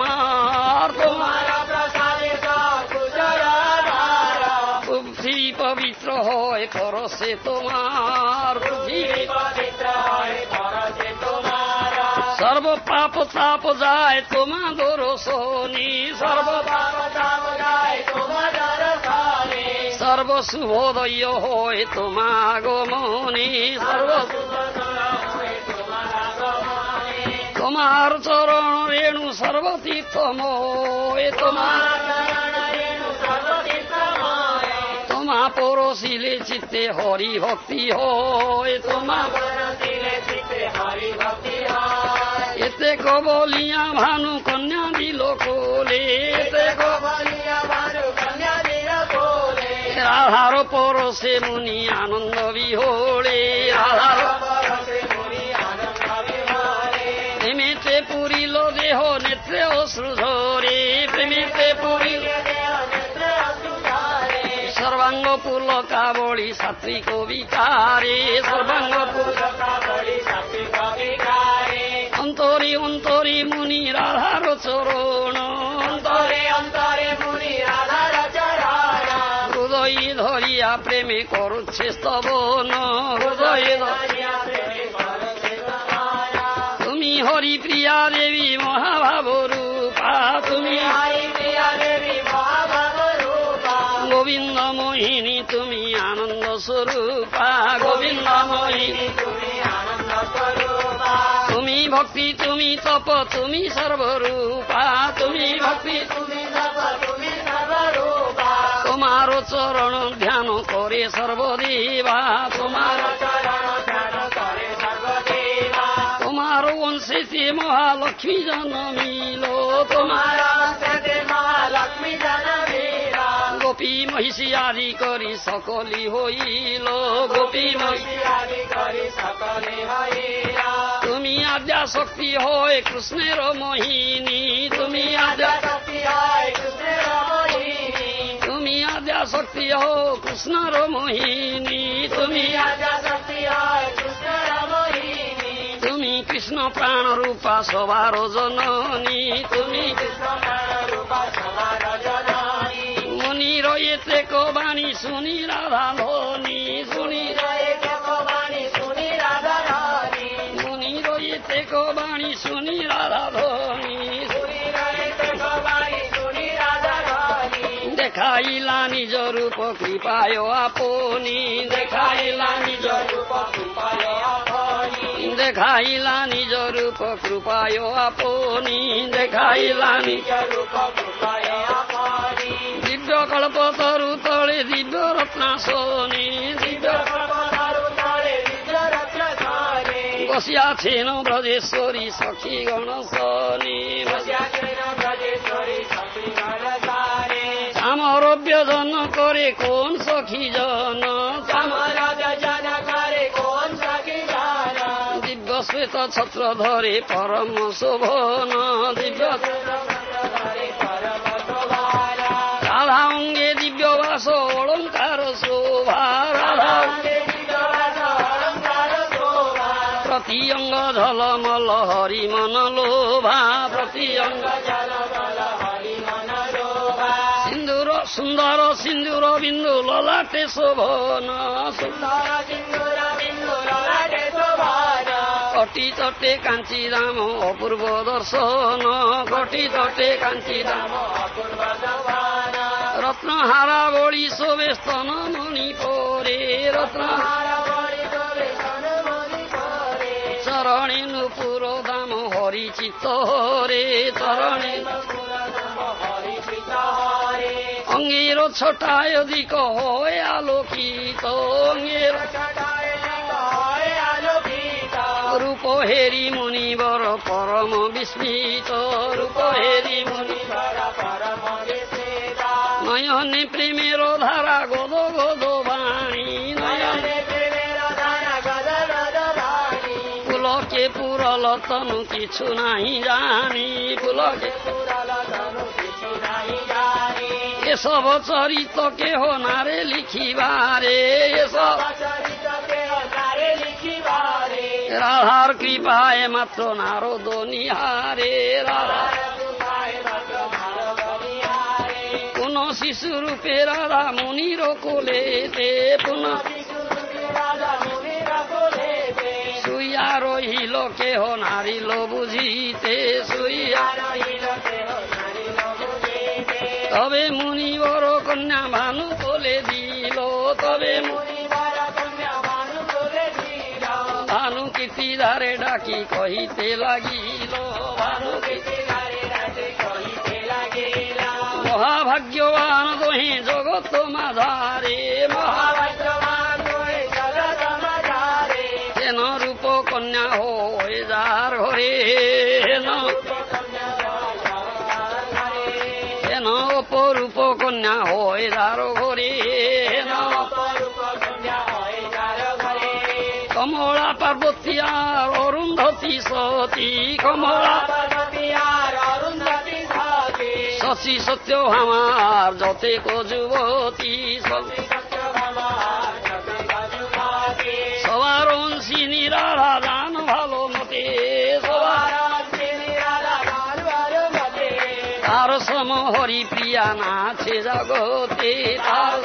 [SPEAKER 1] আমার, তোমার প্রসাদে সব কুশল আমার। পৃথিবী পবিত্র হয় পরশে তোমার, পৃথিবী পবিত্র হয় পরশে তোমার। সর্ব পাপ তাপ যায় তোমার দর্শনী, সর্ব পাপ তাপ যায় তোমার দর্শনী। সর্ব শুভোদয় হয় তোমা আগমনে, সর্ব তোমার চরণ রেণু সর্বতীর্থময়, তোমার তোমা পরশিলে চিত্তে হরি ভক্তি হয়, তোমা পরশিলে চিত্তে হরি ভক্তি হয়। এতে কবলিয়া ভানু কন্যা দিল কোলে, এতে কবলিয়া ভানু কন্যা দিল কোলে। রাধার পরশে মুনি আনন্দ বিহোড়ে, রাধার পরশে মুনি আনন্দ বিহোড়ে। নেমেতে পুরিল দেহ নেত্রে অশ্রু ঝরে, পুলকাবলী সাত্বিক বিকারে সর্বাঙ্গ পুলকাবলী সাত্বিক বিকারে অন্তরে অন্তরে মুনি রাধার চরণ অন্তরে অন্তরে মুনি রাধার চরণ হৃদয় ধরিয়া প্রেমে করুছে স্তবন হৃদয় ধরিয়া প্রেমে করুছে স্তবন তুমি হরি প্রিয়া দেবী মহাভাব রূপা তুমি হরি প্রিয়া দেবী মহাভাব রূপা গোবিন্দ মোহিনী তুমি আনন্দ স্বরূপা গোবিন্দ মোহিনী তুমি আনন্দ স্বরূপা তুমি ভক্তি তুমি তপ তুমি সর্বরূপা তুমি ভক্তি তুমি তপ তুমি সর্বরূপা তোমার চরণ ধ্যান করে সর্বদেবা তোমার চরণ ধ্যান করে সর্বদেবা তোমার বংশেতে মহালক্ষ্মী জন্মিল তোমার বংশেতে মহালক্ষ্মী জন্মিল গোপী মহিষী আদি করি সকলি হইল গোপী মহিষী আদি করি সকলি হইল তুমি আদ্যা শক্তি হয় কৃষ্ণের মোহিনী তুমি আদ্যা শক্তি হয় কৃষ্ণের মোহিনী তুমি আদ্যা শক্তি হো কৃষ্ণের মোহিনী তুমি আদ্যা শক্তি হয় কৃষ্ণের মোহিনী তুমি কৃষ্ণ প্রাণ রূপা সবার জননী তুমি কৃষ্ণ প্রাণ রূপা সবার জননী মুনি রয়েছে কবাণী শুনি রাধা ধনী শুনি রয়েছে কবাণী শুনি রাধা ধনী মুনি রয়েছে কবাণী শুনি রাধা ধনী শুনি রয়েছে কবাণী শুনি রাধা ধনী দেখাইলা নিজ রূপ কৃপায় আপনি দেখাইলা নিজ রূপ কৃপায় আপনি দেখাইলা নিজ রূপ কৃপায় আপনি দেখাইলা নিজ রূপ কৃপায় আপনি দিব্য কল্প তরু তলে দিব্য রত্নাসনে দিব্য কল্প তরু তলে দিব্য রত্নাসনে বসিয়াছেন ব্রজেশ্বরী সখী গণসনে বসিয়াছেন ব্রজেশ্বরী সখী গণসনে আমার ব্যজন করে কোন সখী জন আমার ব্যজন করে কোন সখী জন দিব্য শ্বেত ছত্র ধরে পরম শোভন দিব্য রাধা অঙ্গে দিব্য বাস অলঙ্কার শোভা রাধা অঙ্গে দিব্য বাস অলঙ্কার শোভা প্রতি অঙ্গ ঝলমল হরি মন লোভা প্রতি অঙ্গ ঝলমল হরি মন লোভা সিন্দুর সুন্দর সিন্দুর বিন্দু ললাটে শোভন সুন্দর সিন্দুর বিন্দু ললাটে শোভন কটি তটে কাঞ্চি রাম অপূর্ব দর্শন কটি তটে কাঞ্চি রাম অপূর্ব দর্শন রত্নহারা বড়ি শোভে স্তন মণি পরে রত্নহারা বড়ি শোভে স্তন মণি পরে চরণে নূপুর দাম হরি চিত্ত হরে চরণে নূপুর দাম হরি চিত্ত হরে অঙ্গের ছটায় অধিক হয় আলোকিত অঙ্গের ছটায় অধিক হয় আলোকিত রূপ হেরি মুনিবর পরম বিস্মিত রূপ হেরি মুনিবর পরম বিস্মিত নয়নে প্রেমের ধারা গদ গদ বাণী নয়নে প্রেমের ধারা গদ গদ বাণী পুলকে পুরল তনু কিছু নাই জানি পুলকে পুরল তনু কিছু নাই জানি এসব চরিত কেহ নারে লিখিবারে এসব চরিত কেহ নারে লিখিবারে রাধার কৃপায় মাত্র নারদ নিহারে রাধার কৃপায় মাত্র নারদ নিহারে পুনঃ শিশু রূপে রাধা মুনির কোলেতে পুনঃ শিশু রূপে রাধা মুনির কোলেতে শুইয়া রহিল কেহ নারিল বুঝিতে শুইয়া রহিল কেহ নারিল বুঝিতে তবে মুনিবর কন্যা ভানু কোলে দিল তবে মুনিবর কন্যা ভানু কোলে দিল ভানু কীর্তিধারে ডাকি কহিতে লাগিল ভানু কীর্তিধারে ডাকি কহিতে লাগিল মহাভাগ্যবান দোহে জগৎ মাঝারে মহাভাগ্যবান দোহে জগৎ মাঝারে যেন রূপ কন্যা হয় যার ঘরে যেন অপরূপ কন্যা হয় যার ঘরে কমলা পার্বতী আর অরুন্ধতী সতী কমলা পার্বতী আর অরুন্ধতী সতী শশী সত্য আমার যতে যুবতী শশী সত্য বিয়ান আছে জগতে, তার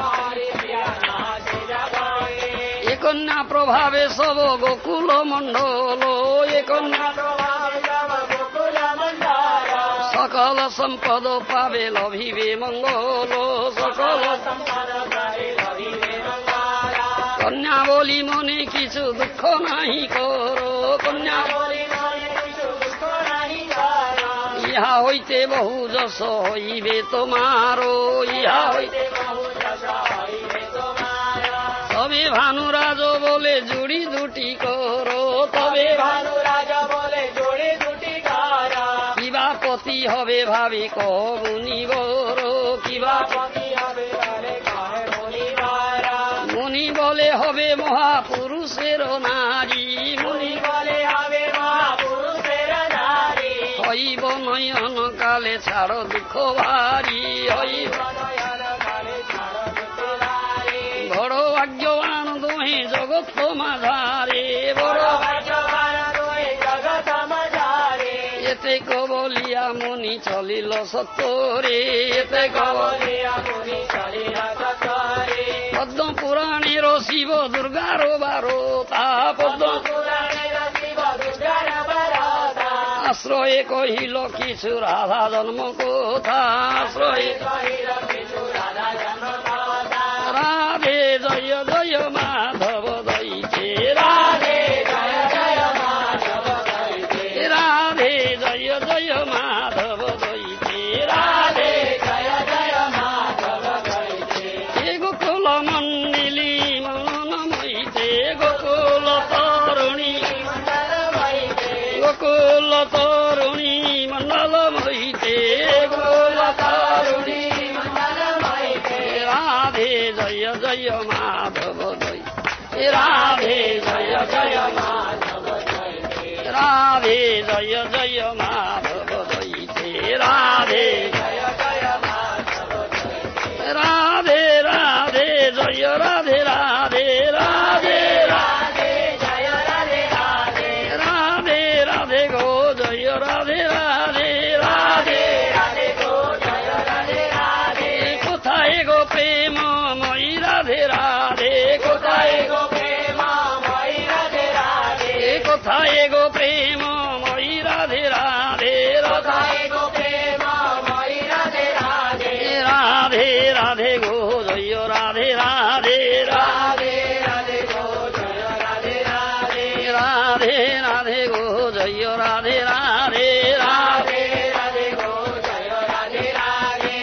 [SPEAKER 1] এ কন্যা প্রভাবে সব গোকুল মণ্ডল, এ কন্যা সকল সম্পদ পাবে লভিবে মঙ্গল, সকল কন্যা বলি মনে কিছু দুঃখ নাহি করো, কন্যা ইহা হইতে বহু যশ হইবে তোমার, ইহা হইতে তবে ভানুরাজ বলে জুড়ি দুটি করো, তবে ভানুরাজ বলে জুড়ি দুটি করো, কিবা পতি হবে ভাবি কবুনিবর, কিবা পতি হবে মুনি বলে হবে মহাপুরুষের নারী, মুনি বলে হবে মহাপুরুষের নারী, হইব নয়ন কালে ছাড় দুঃখ ভারী, হইব বড় ভাগ্যবান দোহে জগৎ মাঝারে, বড় ভাগ্যবান দোহে জগৎ মাঝারে, এতে কবলিয়া মুনি চলিল সত্তরে, এতে কবলিয়া মুনি চলিল সত্তরে, পদ্ম পুরাণের শিব দুর্গার বারতা, পদ্ম পুরাণের শিব দুর্গার বারতা, আশ্রয়ে কহিল কিছু রাধা জন্ম কথা, আশ্রয়ে কহিল কিছু রাধা জন্ম কথা, রাধে জয় জয় মাধব দইছে, রাধে জয় জয় মাধব দইছে, রাধে জয় জয় মাধব দইছে, রাধে জয় জয় মাধব দইছে, এ গোকুল মন্দিলি মনময়ীতে, গোকুল তরুণী মণ্ডলময়ীতে, গোকুল তরুণী মণ্ডলময়ীতে, গোকুল তরুণী মণ্ডলময়ীতে, রাধে জয় জয় মাধব দই, রাধে জয় জয় মাধব দই, রাধে জয় জয় মাধব দইতে, রাধে জয় জয় মাধব দই, রাধে রাধে জয় রাধে রাধে, রাধে রাধে জয় রাধে রাধে, রাধে রাধে গো জয় রাধে রাধে, রাধে রাধে গো জয় রাধে রাধে, কোথায় গো প্রেমময়ী রাধে রাধে, কোথায় গো প্রেমময়ী রাধে রাধে, কোথায় গো প্রেমময়ী রাধে রাধে, কোথায় গো প্রেমময়ী রাধে রাধে, রাধে রাধে গো জয় রাধে রাধে, রাধে রাধে গো জয় রাধে রাধে, রাধে রাধে গো জয় রাধে রাধে, রাধে রাধে গো জয় রাধে রাধে,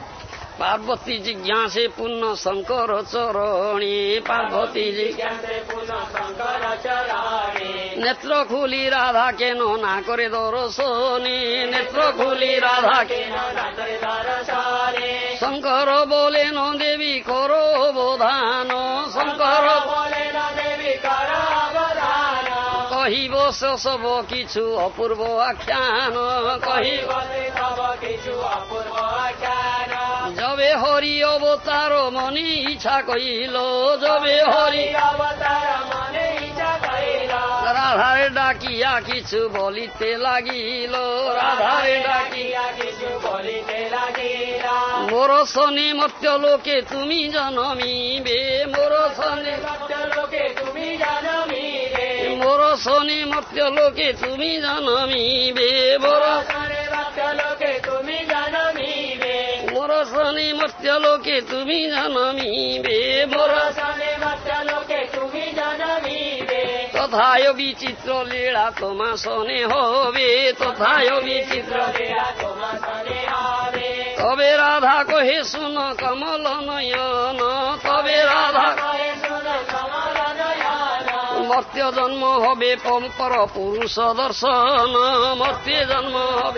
[SPEAKER 1] পার্বতী জিজ্ঞাসে পুণ্য শঙ্কর চরণে, পার্বতী জিজ্ঞাসে পুণ্য শঙ্কর চরণে, নেত্র খুলি রাধা কেন না করে দর্শনে, নেত্র খুলি রাধা কেন না করে দর্শনে, শঙ্কর বলেন দেবী করো অবধান, শঙ্কর বলেন দেবী করো অবধান, কহিব সব কিছু অপূর্ব আখ্যান, কহিব সব কিছু অপূর্ব আখ্যান, যবে হরি অবতার মনে ইচ্ছা কইল, যবে হরি অবতার মনে ইচ্ছা কইল, রাধার ডাকিয়া কিছু বলিতে লাগিল, রাধার ডাকিয়া কিছু বলিতে লাগিল, মোর শনি মর্ত্য লোকে তুমি জনমিবে, মোর শনি মর্ত্য লোকে তুমি জনমিবে, মোর শনি মর্ত্য লোকে তুমি জনমিবে, মোর শনি মর্ত্য লোকে তুমি জনমিবে, মোর শনি মর্ত্য লোকে তুমি জনমিবে, মোর শনি মর্ত্য লোকে তুমি জনমিবে, তথায় বিচিত্র লীলা তোমা শনে হবে, তথায় বিচিত্র লীলা তোমা শনে হবে, তবে রাধা কহে শুন কমল নয়ন, তবে রাধা কহে শুন কমল নয়ন, মর্ত্য জন্ম হবে পর পুরুষ দর্শন, মর্ত্য জন্ম হবে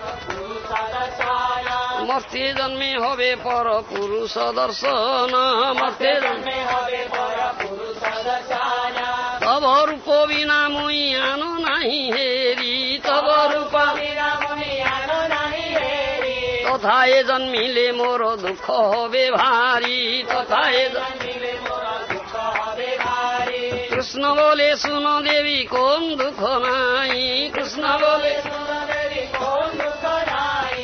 [SPEAKER 1] মর্ত্যে জন্মে হবে পর পুরুষ দর্শন, মর্ত্যে জন্মে হবে পর পুরুষ দর্শন, তব রূপ বিনা মুই আনো নাহি হেরি, তব রূপ বিনা মুই আনো নাহি হেরি, তথায় জন্মিলে মোর দুঃখ হবে ভারী, তথায় জন্মিলে মোর দুঃখ হবে ভারী, কৃষ্ণ বলে শুন দেবী কোন দুঃখ নাই, কৃষ্ণ বলে শুন দেবী কোন দুঃখ নাই,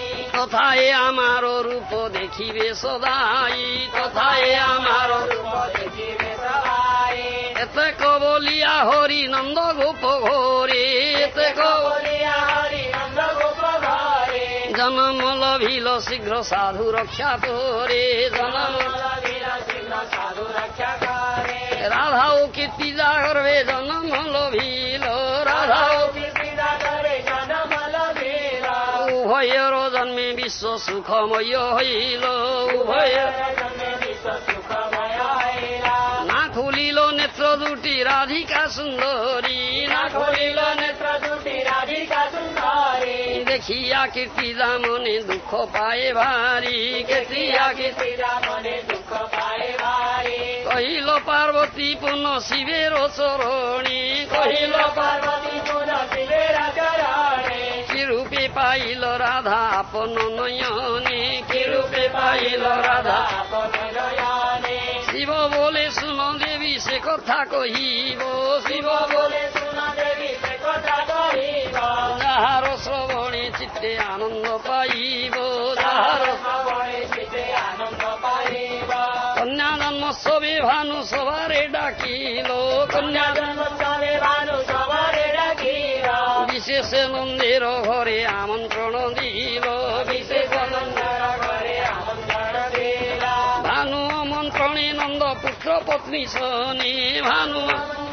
[SPEAKER 1] তথায় আমার রূপ দেখিবে সদাই, তথায় আমার রূপ দেখিবে সদাই। এতে কবলিয়া হরি নন্দ গোপ ঘরে, এতে কবলিয়া হরি নন্দ গোপ ঘরে। জনম লভিল শীঘ্র সাধু রক্ষা করে, জনম লভিল শীঘ্র সাধু রক্ষা করে। রাধা ও কীর্তিদা করবে জনম লভিল, রাধা ও কীর্তিদা করবে জনম লভিল। উভয়ের জন্মে বিশ্ব সুখময় হইল, উভয়ের জন্মে বিশ্ব সুখময় হইল। না খুলিল নেত্র দুটি রাধিকা সুন্দরী, না খুলিল নেত্র দুটি রাধিকা সুন্দরী। দেখিয়া কীর্তিদা মনে দুঃখ পায় ভারী, দেখিয়া কীর্তিদা মনে দুঃখ পায় ভারী। কহিল পার্বতী পুনঃ শিবের চরণে, কহিল পার্বতী পুনঃ শিবের চরণে। কি রূপে পাইল রাধা আপন নয়নে, কি রূপে পাইল রাধা আপন নয়নে। শিব বলে শুন দেবী সে কথা কহিব, শিব বলে শুন দেবী সে কথা কহিব। যাহার শ্রবণে চিত্তে আনন্দ পাইব, যাহার শ্রবণে চিত্তে আনন্দ পাইব। কন্যা জন্মোৎসবে ভানু সবারে ডাকিল, কন্যা জন্মোৎসবে ভানু সবারে ডাকিল। বিশেষ নন্দের ঘরে আমন্ত্রণ দিল, বিশেষ নন্দের ঘরে আমন্ত্রণ দিল। ভানু আমন্ত্রণে নন্দ পুত্র পত্নী শোনে, ভানু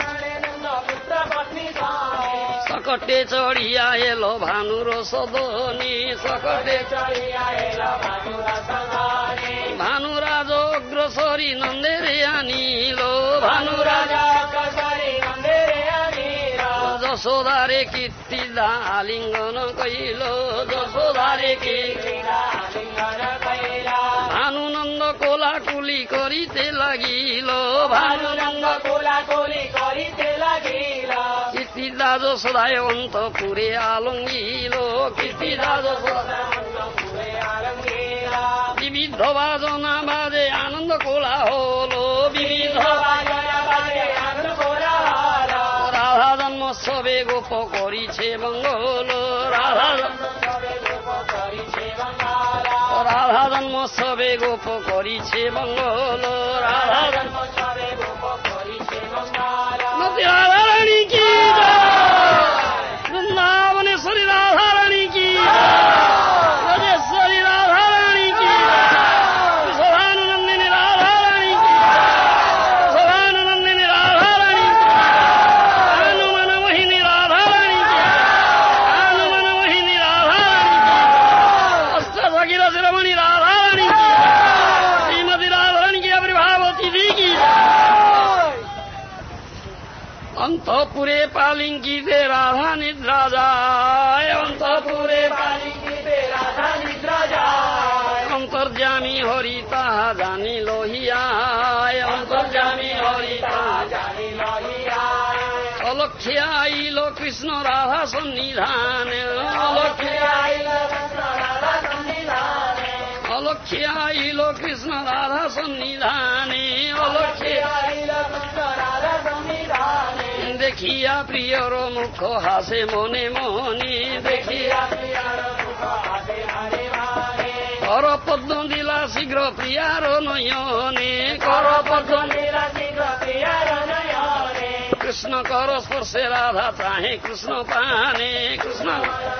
[SPEAKER 1] পুত্র পত্নী শোনে। সকটে চড়িয়া এলো ভানুর সদনে, সকটে চড়িয়া এলো ভানুর সদনে। ভানুরাজ অগ্রসরী নন্দেরে আনিল, ভানুরাজ অগ্রসরী নন্দেরে আনিল। যশোদারে কীর্তিদা আলিঙ্গন কইল, যশোদারে কীর্তিদা আলিঙ্গন কইল। ভানুনন্দ কোলাকুলি করিতে লাগিল, ভানুনন্দ কোলাকুলি করিতে লাগিল। কীর্তিদা যশোদায় অন্তপুরে আলঙ্গিল, কীর্তিদা যশোদা অন্তপুরে আলঙ্গিল। বিবিধ বাজনা বাজে আনন্দ কোলাহল, বিবিধ বাজনা বাজে আনন্দ কোলাহল। রাধা জন্মোৎসবে গোপ করিছে মঙ্গল, রাধা জন্মোৎসবে গোপ করিছে মঙ্গল। রাধা জন্মোৎসবে গোপ করিছে মঙ্গল, রাধা জন্মোৎসবে গোপ করিছে মঙ্গল। রাধা রানী কি বৃন্দাবনেশ্বরী রাধা রানী কি, রাজেশ্বরী রাধা রানী কি, সভানুনন্দিনী রাধা রানী কি, সভানুনন্দিনী রাধা রানী কি, হনুমান মোহিনী রাধা রানী কি, হনুমান মোহিনী রাধা রানী কি, অষ্টসখীর শিরোমণি রাধা রানী কি, শ্রীমতী রাধা রানী কি আবির্ভাবতী दी की। অন্তপুরে পালিঙ্কিতে রাধা নিদ্রা যায়, অন্তপুরে পালিঙ্কিতে রাধা নিদ্রা যায়। অন্তর্যামী হরি তাহা জানিল হিয়ায়, অন্তর্যামী হরি তাহা জানিল হিয়ায়। অলক্ষ্যে আইল কৃষ্ণ রাধা সন্নিধানে, অলক্ষ্যে আইল কৃষ্ণ রাধা সন্নিধানে। অলক্ষ্যে আইল কৃষ্ণ রাধা সন্নিধানে, অলক্ষ্যে আইল কৃষ্ণ রাধা সন্নিধানে। দেখিয়া প্রিয়র মুখ হাসে মনে মনে, দেখিয়া প্রিয়র মুখ হাসে মনে মনে। কর পদ্ম দিলা শীঘ্র প্রিয়ার নয়নে, কর পদ্ম দিলা শীঘ্র প্রিয়ার নয়নে। কৃষ্ণ কর স্পর্শে রাধা চাহে কৃষ্ণ পানে, কৃষ্ণ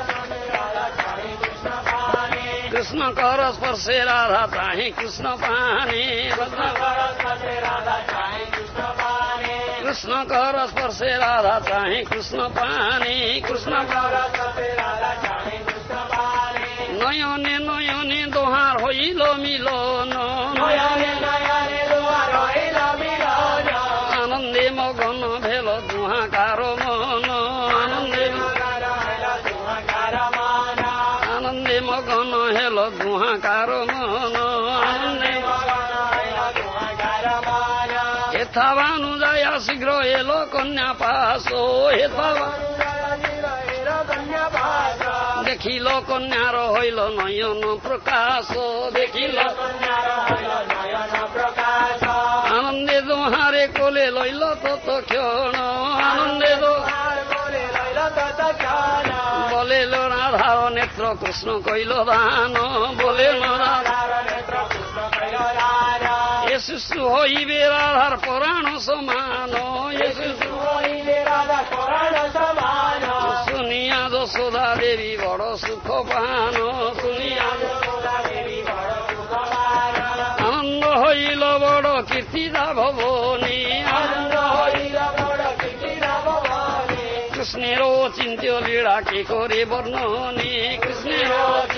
[SPEAKER 1] কৃষ্ণ কর স্পর্শে রাধা চাহে কৃষ্ণ পানে, কৃষ্ণ কর স্পর্শে রাধা চাহে কৃষ্ণ পানে। কৃষ্ণ কর স্পর্শে রাধা চাহে কৃষ্ণ পানে, কৃষ্ণ কর স্পর্শে রাধা চাহে কৃষ্ণ পানে। নয়নে নয়নে দোহার হইল মিলন, নয়নে নয়নে দোহার হইল মিলন। আনন্দে মগন ভেল দুহাকার মন, আনন্দে মগন হেল দুহাকার মন। আনন্দে মগন হেল দুহাকার মন, আনন্দে মগন হেল দুহাকার মন। হেথা ভানু যায় শীঘ্র এলো কন্যা পাশ, হেথা ভানু যায় শীঘ্র এলো কন্যা পাশ। দেখিল কন্যার হইল নয়ন প্রকাশ, দেখিল কন্যার হইল নয়ন প্রকাশ। আনন্দে দোহারে কোলে লইল তত ক্ষণ, আনন্দে দোহার কোলে লইল তত ক্ষণ। বলিল রাধার নেত্র নেত্র কৃষ্ণ কইল দান বলে এ শিশু হইবে রাধার পরাণ সমান শুনিয়া যশোদা দেবী বড় সুখ পান শুনিয়া আনন্দ হইল বড় কীর্তিদা ভবনী কৃষ্ণের চিন্ত লীলা কে করে বর্ণনে কৃষ্ণের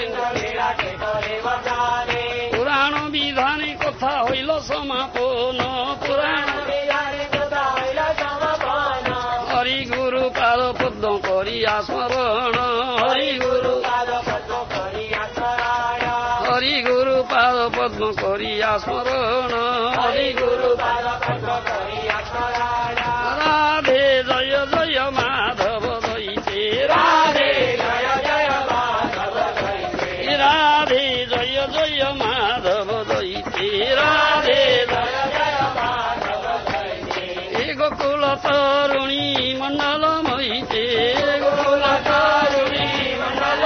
[SPEAKER 1] পুরাণ বিধানে কথা হইল সমাপন পুরাণ হরি গুরু পাদ পদ্ম করিয়া স্মরণ হরি গুরু পাদ পদ্ম করিয়া স্মরণ হরি গুরু রাধে জয় জয় মাধব দইতে রাধে জয় জয় মাধব দইতে রাধে এ গোকুল তরুণী মন্ডল মহিতে গোকুল তরুণী মন্ডল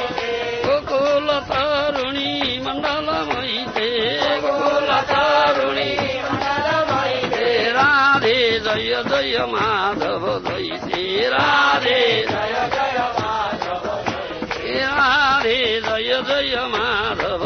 [SPEAKER 1] মহিতে গোকুল তরুণী রাধে জয় জয় মাধব দইতে রাধে জয় জয় মাধব